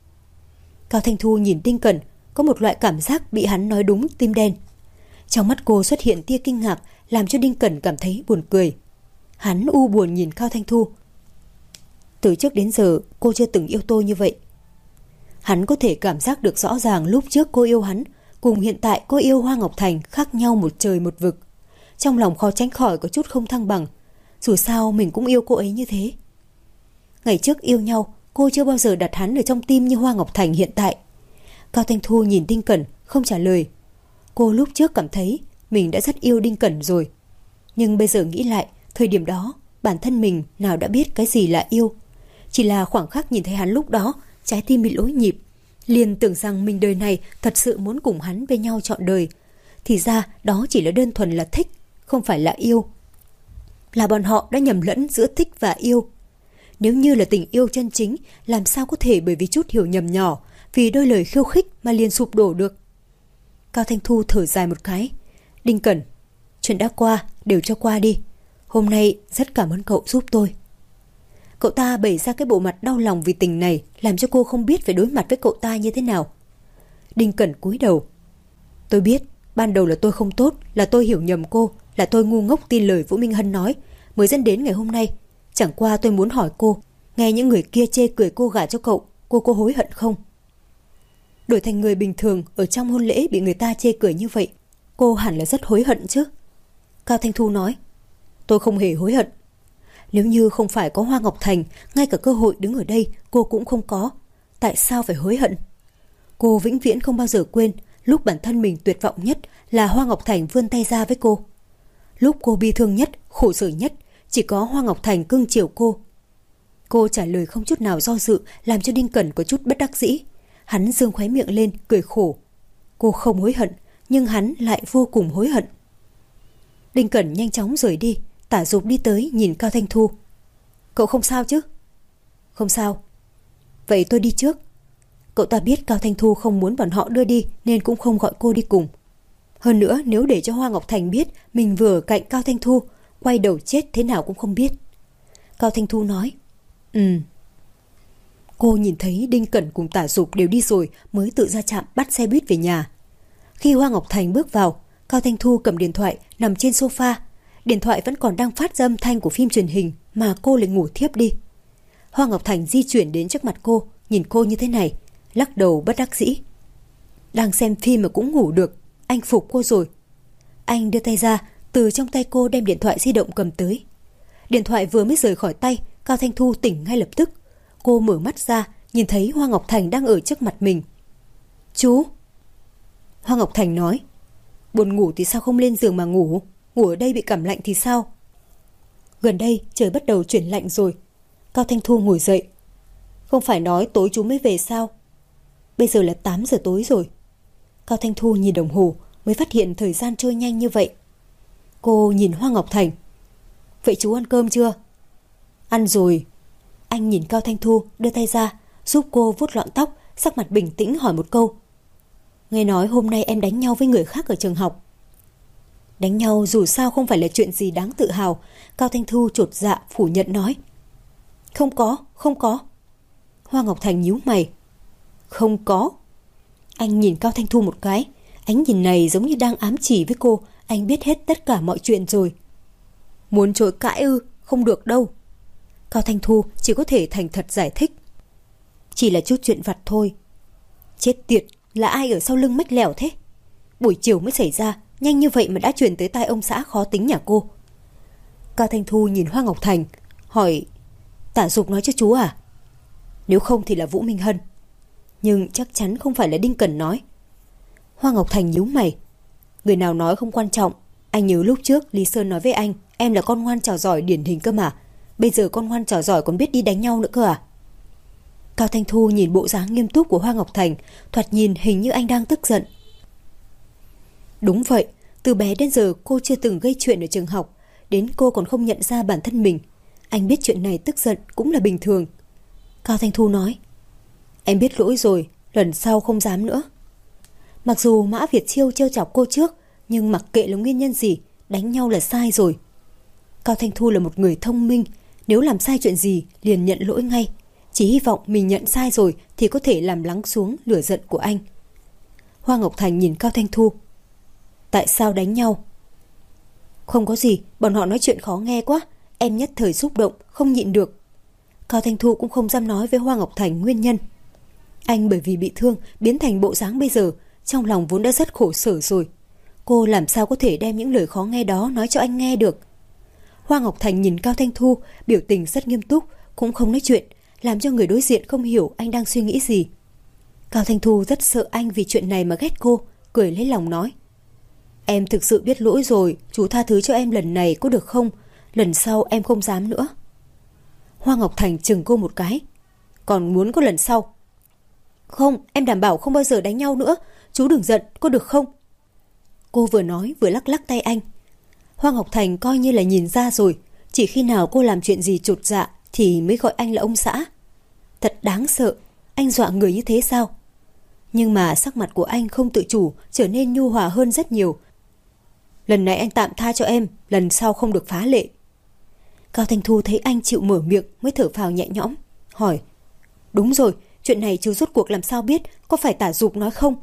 Speaker 2: Cao Thanh Thu nhìn Đinh Cẩn, có một loại cảm giác bị hắn nói đúng tim đen. Trong mắt cô xuất hiện tia kinh ngạc, làm cho Đinh Cẩn cảm thấy buồn cười. Hắn u buồn nhìn Cao Thanh Thu. Từ trước đến giờ cô chưa từng yêu tôi như vậy. Hắn có thể cảm giác được rõ ràng lúc trước cô yêu hắn, cùng hiện tại cô yêu Hoa Ngọc Thành khác nhau một trời một vực. Trong lòng khó tránh khỏi có chút không thăng bằng. Dù sao mình cũng yêu cô ấy như thế. Ngày trước yêu nhau, cô chưa bao giờ đặt hắn ở trong tim như Hoa Ngọc Thành hiện tại. Cao Thanh Thu nhìn Đinh Cẩn không trả lời. Cô lúc trước cảm thấy mình đã rất yêu Đinh Cẩn rồi. Nhưng bây giờ nghĩ lại, thời điểm đó bản thân mình nào đã biết cái gì là yêu. Chỉ là khoảng khắc nhìn thấy hắn lúc đó, trái tim bị lỗi nhịp, liền tưởng rằng mình đời này thật sự muốn cùng hắn với nhau trọn đời. Thì ra đó chỉ là đơn thuần là thích, không phải là yêu. Là bọn họ đã nhầm lẫn giữa thích và yêu. Nếu như là tình yêu chân chính, làm sao có thể bởi vì chút hiểu nhầm nhỏ, vì đôi lời khiêu khích mà liền sụp đổ được. Cao Thanh Thu thở dài một cái. Đinh Cẩn, chuyện đã qua, đều cho qua đi. Hôm nay rất cảm ơn cậu giúp tôi. Cậu ta bày ra cái bộ mặt đau lòng vì tình này, làm cho cô không biết phải đối mặt với cậu ta như thế nào. Đinh Cẩn cúi đầu. Tôi biết, ban đầu là tôi không tốt, là tôi hiểu nhầm cô, là tôi ngu ngốc tin lời Vũ Minh Hân nói, mới dẫn đến ngày hôm nay. Chẳng qua tôi muốn hỏi cô, nghe những người kia chê cười cô gả cho cậu, cô có hối hận không? Đổi thành người bình thường ở trong hôn lễ bị người ta chê cười như vậy, cô hẳn là rất hối hận chứ. Cao Thanh Thu nói. Tôi không hề hối hận. Nếu như không phải có Hoa Ngọc Thành, ngay cả cơ hội đứng ở đây cô cũng không có. Tại sao phải hối hận? Cô vĩnh viễn không bao giờ quên lúc bản thân mình tuyệt vọng nhất là Hoa Ngọc Thành vươn tay ra với cô. Lúc cô bi thương nhất, khổ sở nhất, chỉ có Hoa Ngọc Thành cưng chiều cô. Cô trả lời không chút nào do dự, làm cho Đinh Cẩn có chút bất đắc dĩ. Hắn giương khóe miệng lên, cười khổ. Cô không hối hận, nhưng hắn lại vô cùng hối hận. Đinh Cẩn nhanh chóng rời đi. Tả Dục đi tới nhìn Cao Thanh Thu. Cậu không sao chứ? Không sao. Vậy tôi đi trước. Cậu ta biết Cao Thanh Thu không muốn bọn họ đưa đi nên cũng không gọi cô đi cùng. Hơn nữa nếu để cho Hoa Ngọc Thành biết mình vừa ở cạnh Cao Thanh Thu, quay đầu chết thế nào cũng không biết. Cao Thanh Thu nói. Ừ. Cô nhìn thấy Đinh Cẩn cùng Tả Dục đều đi rồi mới tự ra trạm bắt xe buýt về nhà. Khi Hoa Ngọc Thành bước vào, Cao Thanh Thu cầm điện thoại nằm trên sofa. điện thoại vẫn còn đang phát ra âm thanh của phim truyền hình mà cô lại ngủ thiếp đi. Hoa Ngọc Thành di chuyển đến trước mặt cô, nhìn cô như thế này, lắc đầu bất đắc dĩ. Đang xem phim mà cũng ngủ được, anh phục cô rồi. Anh đưa tay ra, từ trong tay cô đem điện thoại di động cầm tới. Điện thoại vừa mới rời khỏi tay, Cao Thanh Thu tỉnh ngay lập tức. Cô mở mắt ra, nhìn thấy Hoa Ngọc Thành đang ở trước mặt mình. Chú! Hoa Ngọc Thành nói, buồn ngủ thì sao không lên giường mà ngủ, ngủ ở đây bị cảm lạnh thì sao? Gần đây trời bắt đầu chuyển lạnh rồi. Cao Thanh Thu ngồi dậy. Không phải nói tối chú mới về sao? Bây giờ là tám giờ tối rồi. Cao Thanh Thu nhìn đồng hồ mới phát hiện thời gian trôi nhanh như vậy. Cô nhìn Hoa Ngọc Thành. Vậy chú ăn cơm chưa? Ăn rồi. Anh nhìn Cao Thanh Thu đưa tay ra giúp cô vuốt lọn tóc, sắc mặt bình tĩnh hỏi một câu. Nghe nói hôm nay em đánh nhau với người khác ở trường học. Đánh nhau dù sao không phải là chuyện gì đáng tự hào. Cao Thanh Thu chột dạ phủ nhận nói. Không có, không có. Hoa Ngọc Thành nhíu mày. Không có. Anh nhìn Cao Thanh Thu một cái. Ánh nhìn này giống như đang ám chỉ với cô. Anh biết hết tất cả mọi chuyện rồi. Muốn chối cãi ư? Không được đâu. Cao Thanh Thu chỉ có thể thành thật giải thích. Chỉ là chút chuyện vặt thôi. Chết tiệt, là ai ở sau lưng mách lẻo thế? Buổi chiều mới xảy ra, nhanh như vậy mà đã truyền tới tai ông xã khó tính nhà cô. Cao Thanh Thu nhìn Hoa Ngọc Thành, hỏi, Tả Dục nói cho chú à? Nếu không thì là Vũ Minh Hân. Nhưng chắc chắn không phải là Đinh Cẩn nói. Hoa Ngọc Thành nhíu mày. Người nào nói không quan trọng. Anh nhớ lúc trước Lý Sơn nói với anh, em là con ngoan trò giỏi điển hình cơ mà. Bây giờ con ngoan trò giỏi còn biết đi đánh nhau nữa cơ à? Cao Thanh Thu nhìn bộ dáng nghiêm túc của Hoa Ngọc Thành, thoạt nhìn hình như anh đang tức giận. Đúng vậy, từ bé đến giờ cô chưa từng gây chuyện ở trường học, đến cô còn không nhận ra bản thân mình. Anh biết chuyện này tức giận cũng là bình thường. Cao Thanh Thu nói, em biết lỗi rồi, lần sau không dám nữa. Mặc dù Mã Việt Chiêu trêu chọc cô trước, nhưng mặc kệ là nguyên nhân gì, đánh nhau là sai rồi. Cao Thanh Thu là một người thông minh, nếu làm sai chuyện gì liền nhận lỗi ngay. Chỉ hy vọng mình nhận sai rồi thì có thể làm lắng xuống lửa giận của anh. Hoa Ngọc Thành nhìn Cao Thanh Thu. Tại sao đánh nhau? Không có gì, bọn họ nói chuyện khó nghe quá. Em nhất thời xúc động, không nhịn được. Cao Thanh Thu cũng không dám nói với Hoa Ngọc Thành nguyên nhân. Anh bởi vì bị thương biến thành bộ dáng bây giờ, trong lòng vốn đã rất khổ sở rồi. Cô làm sao có thể đem những lời khó nghe đó nói cho anh nghe được. Hoa Ngọc Thành nhìn Cao Thanh Thu, biểu tình rất nghiêm túc, cũng không nói chuyện, làm cho người đối diện không hiểu anh đang suy nghĩ gì. Cao Thanh Thu rất sợ anh vì chuyện này mà ghét cô, cười lấy lòng nói. Em thực sự biết lỗi rồi, chú tha thứ cho em lần này có được không? Lần sau em không dám nữa. Hoa Ngọc Thành chừng cô một cái. Còn muốn có lần sau? Không, em đảm bảo không bao giờ đánh nhau nữa. Chú đừng giận, có được không? Cô vừa nói vừa lắc lắc tay anh. Hoa Ngọc Thành coi như là nhìn ra rồi. Chỉ khi nào cô làm chuyện gì chột dạ thì mới gọi anh là ông xã. Thật đáng sợ. Anh dọa người như thế sao? Nhưng mà sắc mặt của anh không tự chủ, trở nên nhu hòa hơn rất nhiều. Lần này anh tạm tha cho em, lần sau không được phá lệ. Cao Thanh Thu thấy anh chịu mở miệng mới thở phào nhẹ nhõm, hỏi. Đúng rồi, chuyện này chú rốt cuộc làm sao biết, có phải Tả Dục nói không?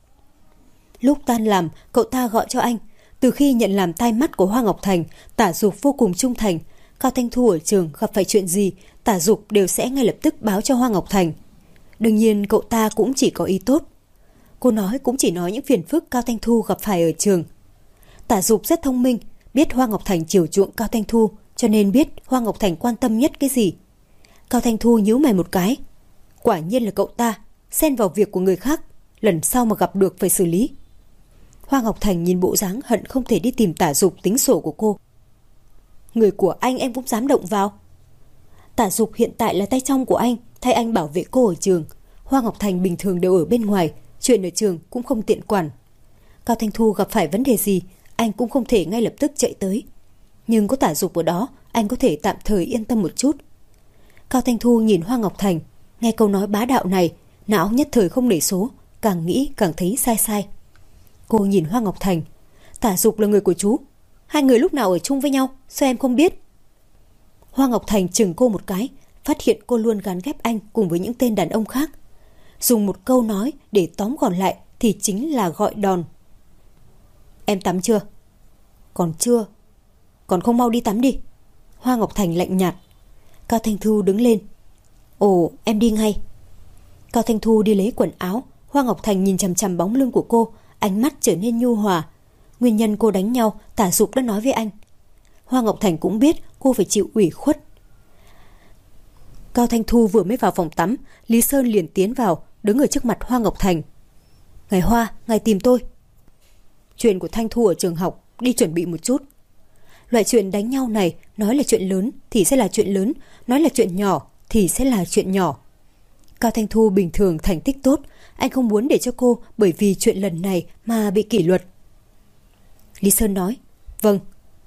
Speaker 2: Lúc tan làm, cậu ta gọi cho anh. Từ khi nhận làm tai mắt của Hoa Ngọc Thành, Tả Dục vô cùng trung thành. Cao Thanh Thu ở trường gặp phải chuyện gì, Tả Dục đều sẽ ngay lập tức báo cho Hoa Ngọc Thành. Đương nhiên cậu ta cũng chỉ có ý tốt. Cô nói cũng chỉ nói những phiền phức Cao Thanh Thu gặp phải ở trường. Tả Dục rất thông minh, biết Hoa Ngọc Thành chiều chuộng Cao Thanh Thu, cho nên biết Hoa Ngọc Thành quan tâm nhất cái gì. Cao Thanh Thu nhíu mày một cái. Quả nhiên là cậu ta, xen vào việc của người khác, lần sau mà gặp được phải xử lý. Hoa Ngọc Thành nhìn bộ dáng hận không thể đi tìm Tả Dục tính sổ của cô. Người của anh em cũng dám động vào. Tả Dục hiện tại là tay trong của anh, thay anh bảo vệ cô ở trường. Hoa Ngọc Thành bình thường đều ở bên ngoài, chuyện ở trường cũng không tiện quản. Cao Thanh Thu gặp phải vấn đề gì, anh cũng không thể ngay lập tức chạy tới. Nhưng có Tả Dục ở đó, anh có thể tạm thời yên tâm một chút. Cao Thanh Thu nhìn Hoa Ngọc Thành, nghe câu nói bá đạo này, não nhất thời không để số, càng nghĩ càng thấy sai sai. Cô nhìn Hoa Ngọc Thành. Tả Dục là người của chú. Hai người lúc nào ở chung với nhau, sao em không biết? Hoa Ngọc Thành chừng cô một cái, phát hiện cô luôn gán ghép anh cùng với những tên đàn ông khác. Dùng một câu nói để tóm gọn lại thì chính là gọi đòn. Em tắm chưa? Còn chưa. còn không mau đi tắm đi. Hoa Ngọc Thành lạnh nhạt. Cao Thanh Thu đứng lên. Ồ, em đi ngay. Cao Thanh Thu đi lấy quần áo. Hoa Ngọc Thành nhìn chằm chằm bóng lưng của cô, ánh mắt trở nên nhu hòa. Nguyên nhân cô đánh nhau, Tả Dục đã nói với anh. Hoa Ngọc Thành cũng biết cô phải chịu ủy khuất. Cao Thanh Thu vừa mới vào phòng tắm, Lý Sơn liền tiến vào, đứng ở trước mặt Hoa Ngọc Thành. Ngài Hoa, ngài tìm tôi. Chuyện của Thanh Thu ở trường học, đi chuẩn bị một chút. Loại chuyện đánh nhau này, nói là chuyện lớn thì sẽ là chuyện lớn, nói là chuyện nhỏ thì sẽ là chuyện nhỏ. Cao Thanh Thu bình thường thành tích tốt, anh không muốn để cho cô bởi vì chuyện lần này mà bị kỷ luật. Lý Sơn nói, vâng.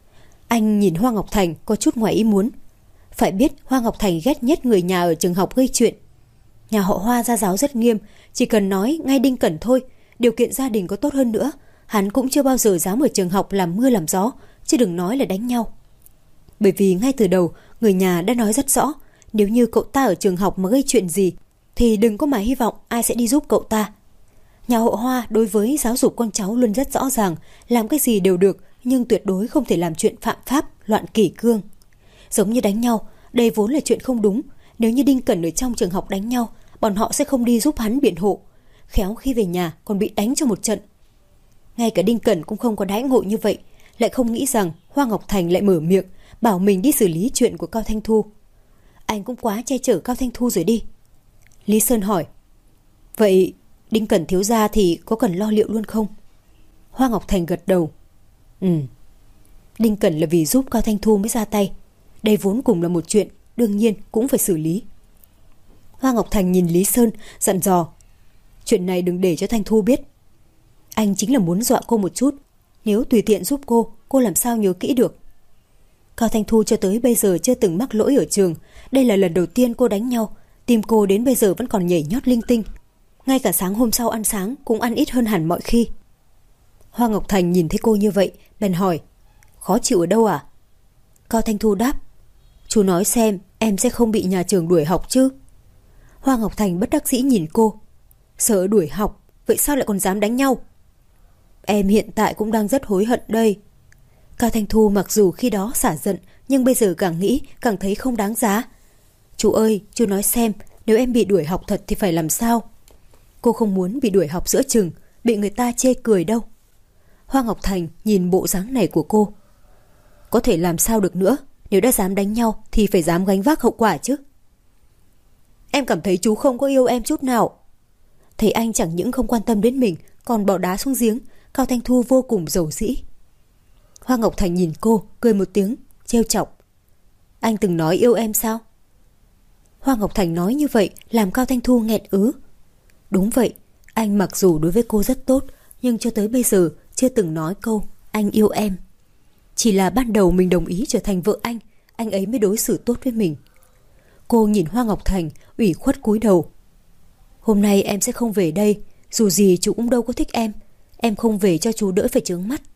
Speaker 2: Anh nhìn Hoa Ngọc Thành có chút ngoài ý muốn. Phải biết Hoa Ngọc Thành ghét nhất người nhà ở trường học gây chuyện. Nhà họ Hoa gia giáo rất nghiêm, chỉ cần nói ngay đinh cẩn thôi, điều kiện gia đình có tốt hơn nữa, hắn cũng chưa bao giờ dám ở trường học làm mưa làm gió, chứ đừng nói là đánh nhau. Bởi vì ngay từ đầu, người nhà đã nói rất rõ, nếu như cậu ta ở trường học mà gây chuyện gì, thì đừng có mà hy vọng ai sẽ đi giúp cậu ta. Nhà họ Hoa đối với giáo dục con cháu luôn rất rõ ràng, làm cái gì đều được, nhưng tuyệt đối không thể làm chuyện phạm pháp, loạn kỷ cương. Giống như đánh nhau, đây vốn là chuyện không đúng. Nếu như Đinh Cẩn ở trong trường học đánh nhau, bọn họ sẽ không đi giúp hắn biện hộ. Khéo khi về nhà còn bị đánh cho một trận. Ngay cả Đinh Cẩn cũng không có đãi ngộ như vậy, lại không nghĩ rằng Hoa Ngọc Thành lại mở miệng bảo mình đi xử lý chuyện của Cao Thanh Thu. Anh cũng quá che chở Cao Thanh Thu rồi đi. Lý Sơn hỏi, vậy Đinh Cẩn thiếu gia thì có cần lo liệu luôn không? Hoa Ngọc Thành gật đầu. Ừ, Đinh Cẩn là vì giúp Cao Thanh Thu mới ra tay. Đây vốn cùng là một chuyện, đương nhiên cũng phải xử lý. Hoa Ngọc Thành nhìn Lý Sơn, dặn dò, chuyện này đừng để cho Thanh Thu biết. Anh chính là muốn dọa cô một chút. Nếu tùy tiện giúp cô, cô làm sao nhớ kỹ được. Cao Thanh Thu cho tới bây giờ chưa từng mắc lỗi ở trường. Đây là lần đầu tiên cô đánh nhau. Tim cô đến bây giờ vẫn còn nhảy nhót linh tinh. Ngay cả sáng hôm sau ăn sáng cũng ăn ít hơn hẳn mọi khi. Hoa Ngọc Thành nhìn thấy cô như vậy, bèn hỏi, khó chịu ở đâu à? Cao Thanh Thu đáp, chú nói xem em sẽ không bị nhà trường đuổi học chứ? Hoa Ngọc Thành bất đắc dĩ nhìn cô, sợ đuổi học, vậy sao lại còn dám đánh nhau? Em hiện tại cũng đang rất hối hận đây. Cao Thanh Thu mặc dù khi đó xả giận, nhưng bây giờ càng nghĩ càng thấy không đáng giá. Chú ơi, chú nói xem, nếu em bị đuổi học thật thì phải làm sao? Cô không muốn bị đuổi học giữa chừng, bị người ta chê cười đâu. Hoa Ngọc Thành nhìn bộ dáng này của cô. Có thể làm sao được nữa, nếu đã dám đánh nhau thì phải dám gánh vác hậu quả chứ. Em cảm thấy chú không có yêu em chút nào. Thấy anh chẳng những không quan tâm đến mình, còn bỏ đá xuống giếng, Cao Thanh Thu vô cùng dầu dĩ. Hoa Ngọc Thành nhìn cô, cười một tiếng, trêu chọc. Anh từng nói yêu em sao? Hoa Ngọc Thành nói như vậy làm Cao Thanh Thu nghẹn ứ. Đúng vậy, anh mặc dù đối với cô rất tốt, nhưng cho tới bây giờ chưa từng nói câu anh yêu em. Chỉ là ban đầu mình đồng ý trở thành vợ anh, anh ấy mới đối xử tốt với mình. Cô nhìn Hoa Ngọc Thành, ủy khuất cúi đầu. Hôm nay em sẽ không về đây, dù gì chú cũng đâu có thích em. Em không về cho chú đỡ phải chướng mắt.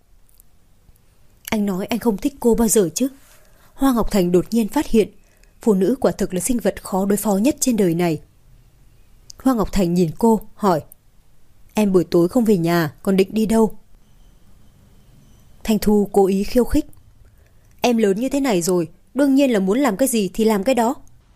Speaker 2: Anh nói anh không thích cô bao giờ chứ? Hoa Ngọc Thành đột nhiên phát hiện, phụ nữ quả thực là sinh vật khó đối phó nhất trên đời này. Hoa Ngọc Thành nhìn cô, hỏi, em buổi tối không về nhà, còn định đi đâu? Thanh Thu cố ý khiêu khích. Em lớn như thế này rồi, đương nhiên là muốn làm cái gì thì làm cái đó.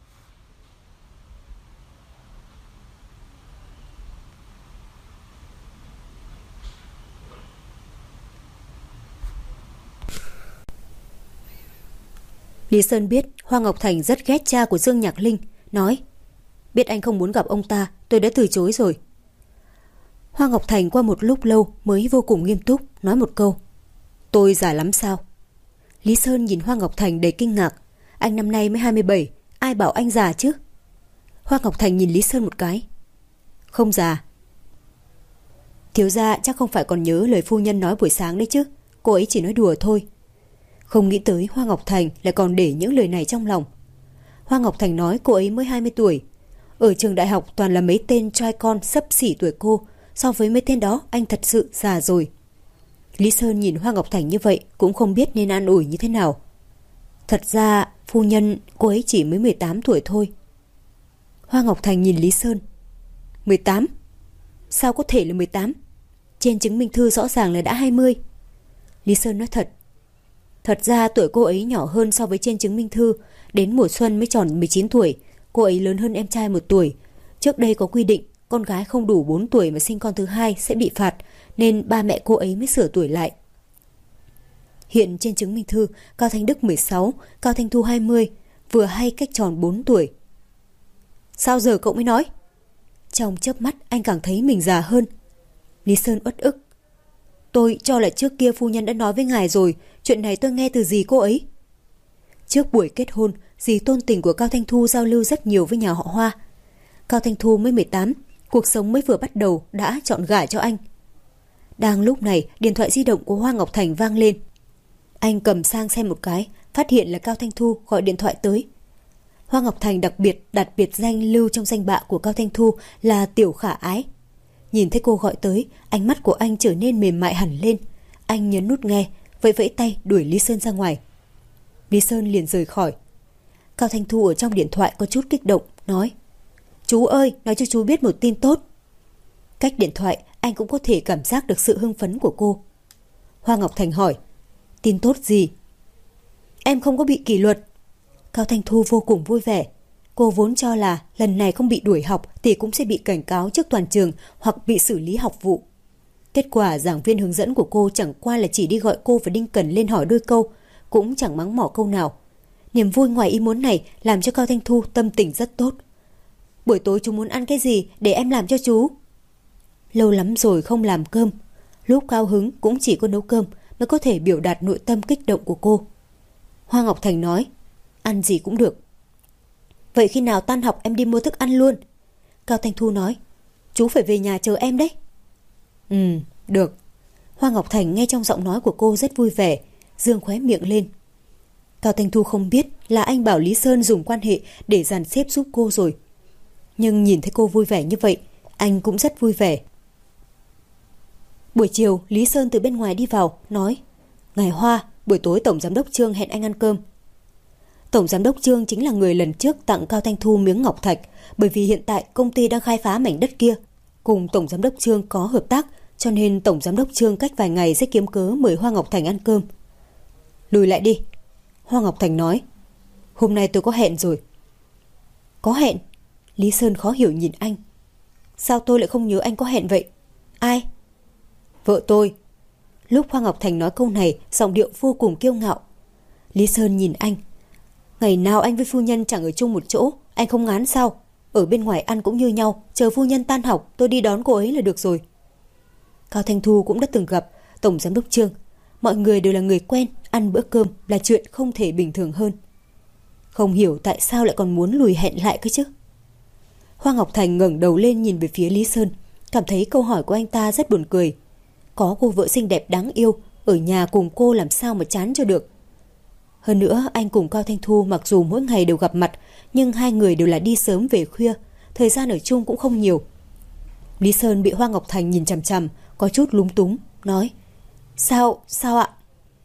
Speaker 2: Lý Sơn biết Hoa Ngọc Thành rất ghét cha của Dương Nhạc Linh, nói, biết anh không muốn gặp ông ta, tôi đã từ chối rồi. Hoa Ngọc Thành qua một lúc lâu mới vô cùng nghiêm túc, nói một câu, tôi già lắm sao? Lý Sơn nhìn Hoa Ngọc Thành đầy kinh ngạc, anh năm nay mới hai mươi bảy, ai bảo anh già chứ? Hoa Ngọc Thành nhìn Lý Sơn một cái, không già. Thiếu gia chắc không phải còn nhớ lời phu nhân nói buổi sáng đấy chứ, cô ấy chỉ nói đùa thôi. Không nghĩ tới Hoa Ngọc Thành lại còn để những lời này trong lòng. Hoa Ngọc Thành nói cô ấy mới hai mươi tuổi. Ở trường đại học toàn là mấy tên trai con xấp xỉ tuổi cô, so với mấy tên đó anh thật sự già rồi. Lý Sơn nhìn Hoa Ngọc Thành như vậy cũng không biết nên an ủi như thế nào. Thật ra phu nhân cô ấy chỉ mới mười tám tuổi thôi. Hoa Ngọc Thành nhìn Lý Sơn. mười tám? Sao có thể là mười tám? Trên chứng minh thư rõ ràng là đã hai mươi. Lý Sơn nói thật. Thật ra tuổi cô ấy nhỏ hơn so với trên chứng minh thư, đến mùa xuân mới tròn mười chín tuổi, cô ấy lớn hơn em trai một tuổi. Trước đây có quy định con gái không đủ bốn tuổi mà sinh con thứ hai sẽ bị phạt, nên ba mẹ cô ấy mới sửa tuổi lại. Hiện trên chứng minh thư, Cao Thanh Đức mười sáu, Cao Thanh Thu hai mươi, vừa hay cách tròn bốn tuổi. Sao giờ cậu mới nói? Trong chớp mắt anh càng thấy mình già hơn. Lý Sơn uất ức. Tôi cho là trước kia phu nhân đã nói với ngài rồi, chuyện này tôi nghe từ dì cô ấy. Trước buổi kết hôn, dì tôn tình của Cao Thanh Thu giao lưu rất nhiều với nhà họ Hoa. Cao Thanh Thu mới mười tám, cuộc sống mới vừa bắt đầu đã chọn gả cho anh. Đang lúc này, điện thoại di động của Hoa Ngọc Thành vang lên. Anh cầm sang xem một cái, phát hiện là Cao Thanh Thu gọi điện thoại tới. Hoa Ngọc Thành đặc biệt đặt biệt danh lưu trong danh bạ của Cao Thanh Thu là Tiểu Khả Ái. Nhìn thấy cô gọi tới, ánh mắt của anh trở nên mềm mại hẳn lên. Anh nhấn nút nghe, vẫy vẫy tay đuổi Lý Sơn ra ngoài. Lý Sơn liền rời khỏi. Cao Thanh Thu ở trong điện thoại có chút kích động, nói: Chú ơi, nói cho chú biết một tin tốt. Cách điện thoại, anh cũng có thể cảm giác được sự hưng phấn của cô. Hoa Ngọc Thành hỏi: Tin tốt gì? Em không có bị kỷ luật. Cao Thanh Thu vô cùng vui vẻ. Cô vốn cho là lần này không bị đuổi học thì cũng sẽ bị cảnh cáo trước toàn trường hoặc bị xử lý học vụ. Kết quả giảng viên hướng dẫn của cô chẳng qua là chỉ đi gọi cô và Đinh Cần lên hỏi đôi câu, cũng chẳng mắng mỏ câu nào. Niềm vui ngoài ý muốn này làm cho Cao Thanh Thu tâm tình rất tốt. Buổi tối chú muốn ăn cái gì để em làm cho chú? Lâu lắm rồi không làm cơm. Lúc cao hứng cũng chỉ có nấu cơm mới có thể biểu đạt nội tâm kích động của cô. Hoa Ngọc Thành nói: Ăn gì cũng được. Vậy khi nào tan học em đi mua thức ăn luôn. Cao Thanh Thu nói: Chú phải về nhà chờ em đấy. Ừ, được. Hoa Ngọc Thành nghe trong giọng nói của cô rất vui vẻ, dương khóe miệng lên. Cao Thanh Thu không biết là anh bảo Lý Sơn dùng quan hệ để dàn xếp giúp cô rồi. Nhưng nhìn thấy cô vui vẻ như vậy, anh cũng rất vui vẻ. Buổi chiều, Lý Sơn từ bên ngoài đi vào, nói: Ngài Hoa, buổi tối Tổng Giám đốc Trương hẹn anh ăn cơm. Tổng Giám đốc Trương chính là người lần trước tặng Cao Thanh Thu miếng ngọc thạch, bởi vì hiện tại công ty đang khai phá mảnh đất kia. Cùng Tổng Giám đốc Trương có hợp tác, cho nên Tổng Giám đốc Trương cách vài ngày sẽ kiếm cớ mời Hoa Ngọc Thành ăn cơm. Lùi lại đi. Hoa Ngọc Thành nói: Hôm nay tôi có hẹn rồi. Có hẹn? Lý Sơn khó hiểu nhìn anh. Sao tôi lại không nhớ anh có hẹn vậy? Ai? Vợ tôi. Lúc Hoa Ngọc Thành nói câu này, giọng điệu vô cùng kiêu ngạo. Lý Sơn nhìn anh. Ngày nào anh với phu nhân chẳng ở chung một chỗ, anh không ngán sao? Ở bên ngoài ăn cũng như nhau, chờ phu nhân tan học tôi đi đón cô ấy là được rồi. Cao Thanh Thu cũng đã từng gặp Tổng Giám đốc Trương. Mọi người đều là người quen, ăn bữa cơm là chuyện không thể bình thường hơn. Không hiểu tại sao lại còn muốn lùi hẹn lại cơ chứ. Hoa Ngọc Thành ngẩng đầu lên nhìn về phía Lý Sơn, cảm thấy câu hỏi của anh ta rất buồn cười. Có cô vợ xinh đẹp đáng yêu, ở nhà cùng cô làm sao mà chán cho được. Hơn nữa, anh cùng Cao Thanh Thu mặc dù mỗi ngày đều gặp mặt, nhưng hai người đều là đi sớm về khuya, thời gian ở chung cũng không nhiều. Lý Sơn bị Hoa Ngọc Thành nhìn chằm chằm, có chút lúng túng, nói: Sao, sao ạ?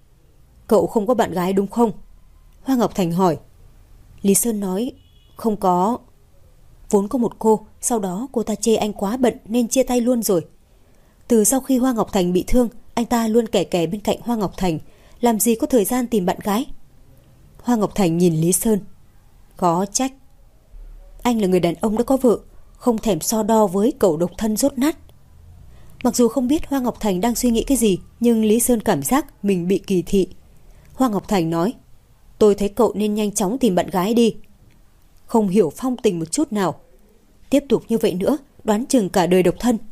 Speaker 2: Cậu không có bạn gái đúng không? Hoa Ngọc Thành hỏi. Lý Sơn nói: Không có. Vốn có một cô, sau đó cô ta chê anh quá bận nên chia tay luôn rồi. Từ sau khi Hoa Ngọc Thành bị thương, anh ta luôn kè kè bên cạnh Hoa Ngọc Thành, làm gì có thời gian tìm bạn gái. Hoa Ngọc Thành nhìn Lý Sơn. Có trách. Anh là người đàn ông đã có vợ, không thèm so đo với cậu độc thân rốt nát. Mặc dù không biết Hoa Ngọc Thành đang suy nghĩ cái gì, nhưng Lý Sơn cảm giác mình bị kỳ thị. Hoa Ngọc Thành nói: Tôi thấy cậu nên nhanh chóng tìm bạn gái đi. Không hiểu phong tình một chút nào. Tiếp tục như vậy nữa, đoán chừng cả đời độc thân.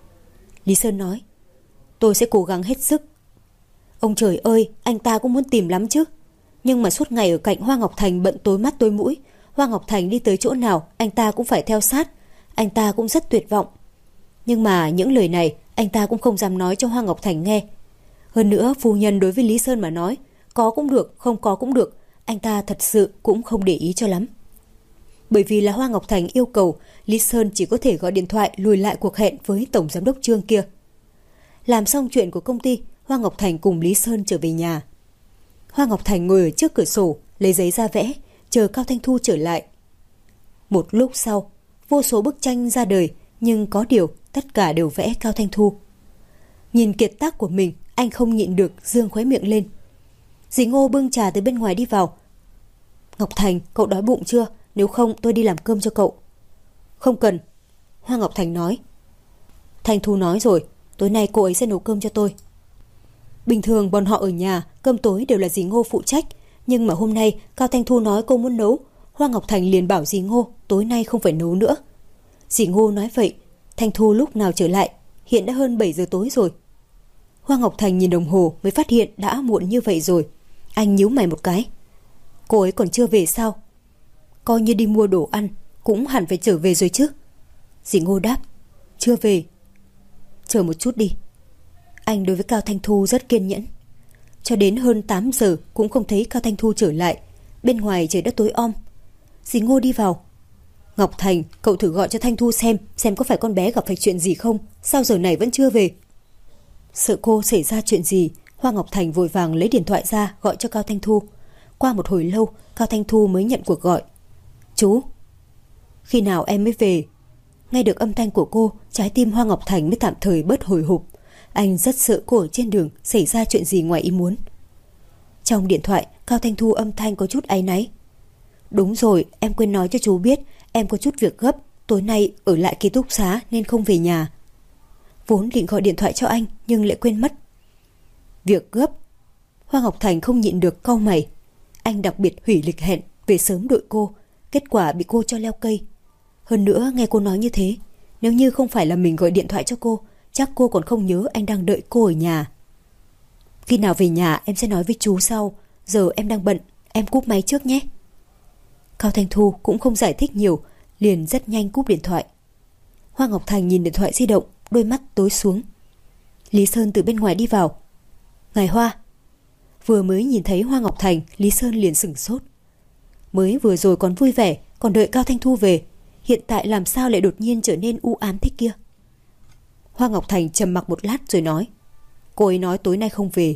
Speaker 2: Lý Sơn nói: Tôi sẽ cố gắng hết sức. Ông trời ơi, anh ta cũng muốn tìm lắm chứ. Nhưng mà suốt ngày ở cạnh Hoa Ngọc Thành bận tối mắt tối mũi. Hoa Ngọc Thành đi tới chỗ nào, anh ta cũng phải theo sát. Anh ta cũng rất tuyệt vọng. Nhưng mà những lời này anh ta cũng không dám nói cho Hoa Ngọc Thành nghe. Hơn nữa, phu nhân đối với Lý Sơn mà nói, có cũng được, không có cũng được, anh ta thật sự cũng không để ý cho lắm. Bởi vì là Hoa Ngọc Thành yêu cầu, Lý Sơn chỉ có thể gọi điện thoại lùi lại cuộc hẹn với Tổng Giám đốc Trương kia. Làm xong chuyện của công ty, Hoa Ngọc Thành cùng Lý Sơn trở về nhà. Hoa Ngọc Thành ngồi ở trước cửa sổ, lấy giấy ra vẽ, chờ Cao Thanh Thu trở lại. Một lúc sau, vô số bức tranh ra đời, nhưng có điều tất cả đều vẽ Cao Thanh Thu. Nhìn kiệt tác của mình, anh không nhịn được dương khóe miệng lên. Dì Ngô bưng trà từ bên ngoài đi vào. Ngọc Thành, cậu đói bụng chưa? Nếu không tôi đi làm cơm cho cậu. Không cần, Hoa Ngọc Thành nói. Thanh Thu nói rồi, tối nay cô ấy sẽ nấu cơm cho tôi. Bình thường bọn họ ở nhà, cơm tối đều là dì Ngô phụ trách. Nhưng mà hôm nay Cao Thanh Thu nói cô muốn nấu, Hoa Ngọc Thành liền bảo dì Ngô tối nay không phải nấu nữa. Dì Ngô nói vậy, Thanh Thu lúc nào trở lại? Hiện đã hơn bảy giờ tối rồi. Hoa Ngọc Thành nhìn đồng hồ mới phát hiện đã muộn như vậy rồi. Anh nhíu mày một cái. Cô ấy còn chưa về sao? Coi như đi mua đồ ăn, cũng hẳn phải trở về rồi chứ. Dì Ngô đáp, chưa về. Chờ một chút đi. Anh đối với Cao Thanh Thu rất kiên nhẫn. Cho đến hơn tám giờ cũng không thấy Cao Thanh Thu trở lại. Bên ngoài trời đã tối om. Dì Ngô đi vào. Ngọc Thành, cậu thử gọi cho Thanh Thu xem, xem có phải con bé gặp phải chuyện gì không? Sao giờ này vẫn chưa về? Sợ cô xảy ra chuyện gì, Hoa Ngọc Thành vội vàng lấy điện thoại ra gọi cho Cao Thanh Thu. Qua một hồi lâu, Cao Thanh Thu mới nhận cuộc gọi. Chú, khi nào em mới về? Nghe được âm thanh của cô, trái tim Hoa Ngọc Thành mới tạm thời bớt hồi hộp. Anh rất sợ cô ở trên đường xảy ra chuyện gì ngoài ý muốn. Trong điện thoại, Cao Thanh Thu âm thanh có chút áy náy. Đúng rồi, em quên nói cho chú biết, em có chút việc gấp, tối nay ở lại ký túc xá nên không về nhà. Vốn định gọi điện thoại cho anh nhưng lại quên mất. Việc gấp? Hoa Ngọc Thành không nhịn được cau mày. Anh đặc biệt hủy lịch hẹn về sớm đội cô, kết quả bị cô cho leo cây. Hơn nữa nghe cô nói như thế, nếu như không phải là mình gọi điện thoại cho cô, chắc cô còn không nhớ anh đang đợi cô ở nhà. Khi nào về nhà em sẽ nói với chú sau, giờ em đang bận, em cúp máy trước nhé. Cao Thanh Thu cũng không giải thích nhiều, liền rất nhanh cúp điện thoại. Hoa Ngọc Thành nhìn điện thoại di động, đôi mắt tối xuống. Lý Sơn từ bên ngoài đi vào. Ngài Hoa. Vừa mới nhìn thấy Hoa Ngọc Thành, Lý Sơn liền sửng sốt. Mới vừa rồi còn vui vẻ, còn đợi Cao Thanh Thu về, hiện tại làm sao lại đột nhiên trở nên u ám thế kia? Hoa Ngọc Thành trầm mặc một lát rồi nói, cô ấy nói tối nay không về.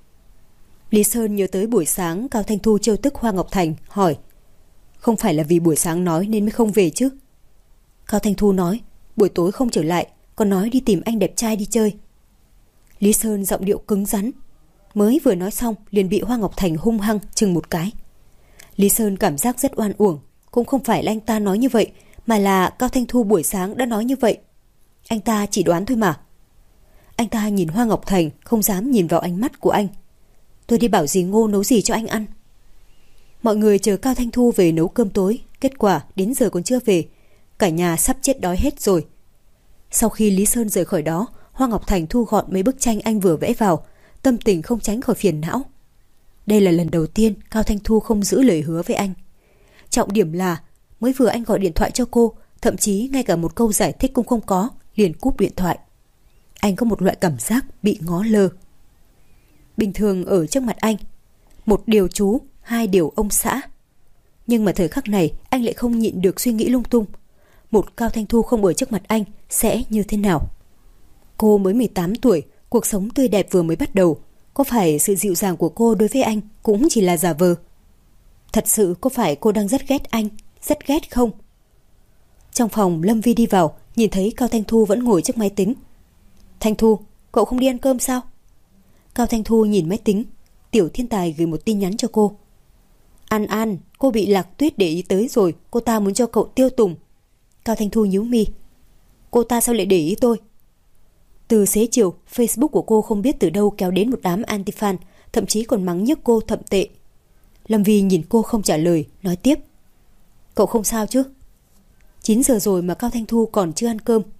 Speaker 2: Lý Sơn nhớ tới buổi sáng Cao Thanh Thu trêu tức Hoa Ngọc Thành, hỏi, không phải là vì buổi sáng nói nên mới không về chứ? Cao Thanh Thu nói, buổi tối không trở lại, còn nói đi tìm anh đẹp trai đi chơi. Lý Sơn giọng điệu cứng rắn, mới vừa nói xong liền bị Hoa Ngọc Thành hung hăng chừng một cái. Lý Sơn cảm giác rất oan uổng, cũng không phải là anh ta nói như vậy, mà là Cao Thanh Thu buổi sáng đã nói như vậy. Anh ta chỉ đoán thôi mà. Anh ta nhìn Hoa Ngọc Thành, không dám nhìn vào ánh mắt của anh. Tôi đi bảo dì Ngô nấu gì cho anh ăn. Mọi người chờ Cao Thanh Thu về nấu cơm tối, kết quả đến giờ còn chưa về. Cả nhà sắp chết đói hết rồi. Sau khi Lý Sơn rời khỏi đó, Hoa Ngọc Thành thu gọn mấy bức tranh anh vừa vẽ vào, tâm tình không tránh khỏi phiền não. Đây là lần đầu tiên Cao Thanh Thu không giữ lời hứa với anh. Trọng điểm là mới vừa anh gọi điện thoại cho cô, thậm chí ngay cả một câu giải thích cũng không có, liền cúp điện thoại. Anh có một loại cảm giác bị ngó lơ. Bình thường ở trước mặt anh, một điều chú, hai điều ông xã. Nhưng mà thời khắc này anh lại không nhịn được suy nghĩ lung tung. Một Cao Thanh Thu không ở trước mặt anh sẽ như thế nào? Cô mới mười tám tuổi, cuộc sống tươi đẹp vừa mới bắt đầu. Có phải sự dịu dàng của cô đối với anh cũng chỉ là giả vờ? Thật sự có phải cô đang rất ghét anh, rất ghét không? Trong phòng Lâm Vi đi vào, nhìn thấy Cao Thanh Thu vẫn ngồi trước máy tính. Thanh Thu, cậu không đi ăn cơm sao? Cao Thanh Thu nhìn máy tính. Tiểu Thiên Tài gửi một tin nhắn cho cô. An An, cô bị Lạc Tuyết để ý tới rồi, cô ta muốn cho cậu tiêu tùng. Cao Thanh Thu nhíu mi. Cô ta sao lại để ý tôi? Từ xế chiều, Facebook của cô không biết từ đâu kéo đến một đám anti-fan, thậm chí còn mắng nhức cô thậm tệ. Lâm Vi nhìn cô không trả lời, nói tiếp. Cậu không sao chứ? chín giờ rồi mà Cao Thanh Thu còn chưa ăn cơm.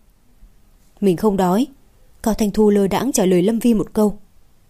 Speaker 2: Mình không đói. Cao Thanh Thu lơ đãng trả lời Lâm Vi một câu.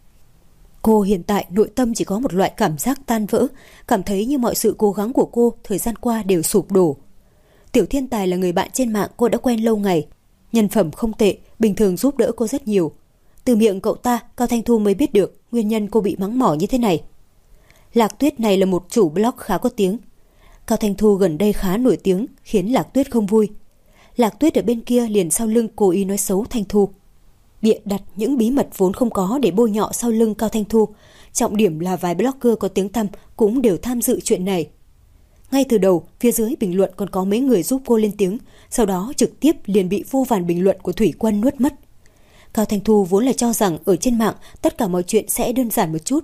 Speaker 2: Cô hiện tại nội tâm chỉ có một loại cảm giác tan vỡ, cảm thấy như mọi sự cố gắng của cô thời gian qua đều sụp đổ. Tiểu Thiên Tài là người bạn trên mạng cô đã quen lâu ngày, nhân phẩm không tệ, bình thường giúp đỡ cô rất nhiều. Từ miệng cậu ta, Cao Thanh Thu mới biết được nguyên nhân cô bị mắng mỏ như thế này. Lạc Tuyết này là một chủ blog khá có tiếng. Cao Thanh Thu gần đây khá nổi tiếng, khiến Lạc Tuyết không vui. Lạc Tuyết ở bên kia liền sau lưng cố ý nói xấu Thanh Thu, bịa đặt những bí mật vốn không có để bôi nhọ sau lưng Cao Thanh Thu. Trọng điểm là vài blogger có tiếng tăm cũng đều tham dự chuyện này. Ngay từ đầu, phía dưới bình luận còn có mấy người giúp cô lên tiếng, sau đó trực tiếp liền bị vô vàn bình luận của Thủy Quân nuốt mất. Cao Thanh Thu vốn là cho rằng ở trên mạng tất cả mọi chuyện sẽ đơn giản một chút,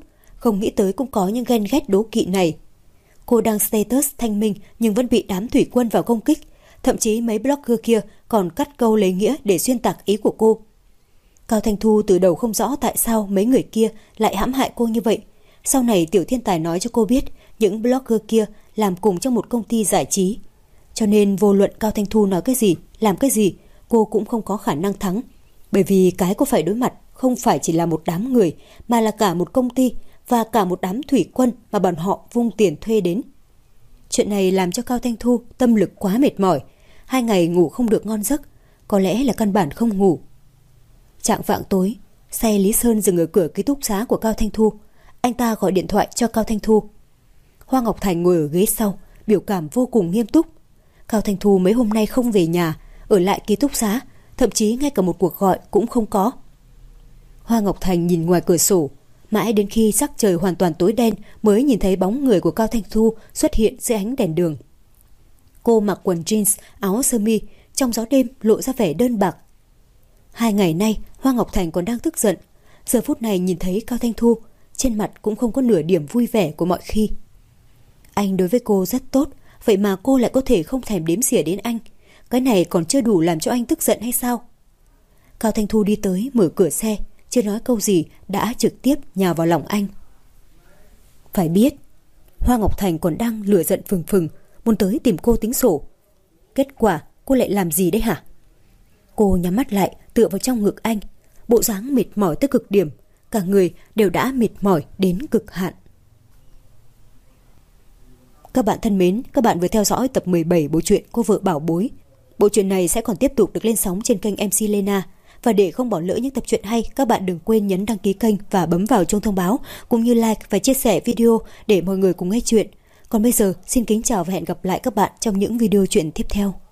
Speaker 2: không nghĩ tới cũng có những ghen ghét đố kỵ này. Cô đăng status thanh minh nhưng vẫn bị đám thủy quân vào công kích. Thậm chí mấy blogger kia còn cắt câu lấy nghĩa để xuyên tạc ý của cô. Cao Thanh Thu từ đầu không rõ tại sao mấy người kia lại hãm hại cô như vậy. Sau này Tiểu Thiên Tài nói cho cô biết những blogger kia làm cùng trong một công ty giải trí. Cho nên vô luận Cao Thanh Thu nói cái gì, làm cái gì, cô cũng không có khả năng thắng. Bởi vì cái cô phải đối mặt không phải chỉ là một đám người, mà là cả một công ty và cả một đám thủy quân mà bọn họ vung tiền thuê đến. Chuyện này làm cho Cao Thanh Thu tâm lực quá mệt mỏi. Hai ngày ngủ không được ngon giấc, có lẽ là căn bản không ngủ. Chạng vạng tối, xe Lý Sơn dừng ở cửa ký túc xá của Cao Thanh Thu. Anh ta gọi điện thoại cho Cao Thanh Thu. Hoa Ngọc Thành ngồi ở ghế sau, biểu cảm vô cùng nghiêm túc. Cao Thanh Thu mấy hôm nay không về nhà, ở lại ký túc xá, thậm chí ngay cả một cuộc gọi cũng không có. Hoa Ngọc Thành nhìn ngoài cửa sổ, mãi đến khi sắc trời hoàn toàn tối đen mới nhìn thấy bóng người của Cao Thanh Thu xuất hiện dưới ánh đèn đường. Cô mặc quần jeans, áo sơ mi, trong gió đêm lộ ra vẻ đơn bạc. Hai ngày nay Hoa Ngọc Thành còn đang tức giận, giờ phút này nhìn thấy Cao Thanh Thu, trên mặt cũng không có nửa điểm vui vẻ của mọi khi. Anh đối với cô rất tốt, vậy mà cô lại có thể không thèm đếm xỉa đến anh. Cái này còn chưa đủ làm cho anh tức giận hay sao? Cao Thanh Thu đi tới mở cửa xe, chưa nói câu gì đã trực tiếp nhào vào lòng anh. Phải biết, Hoa Ngọc Thành còn đang lửa giận phừng phừng, muốn tới tìm cô tính sổ. Kết quả cô lại làm gì đấy hả? Cô nhắm mắt lại tựa vào trong ngực anh, bộ dáng mệt mỏi tới cực điểm, cả người đều đã mệt mỏi đến cực hạn. Các bạn thân mến, các bạn vừa theo dõi tập mười bảy bộ truyện Cô Vợ Bảo Bối. Bộ truyện này sẽ còn tiếp tục được lên sóng trên kênh em xê Lena. Và để không bỏ lỡ những tập truyện hay, các bạn đừng quên nhấn đăng ký kênh và bấm vào chuông thông báo, cũng như like và chia sẻ video để mọi người cùng nghe chuyện. Còn bây giờ, xin kính chào và hẹn gặp lại các bạn trong những video truyện tiếp theo.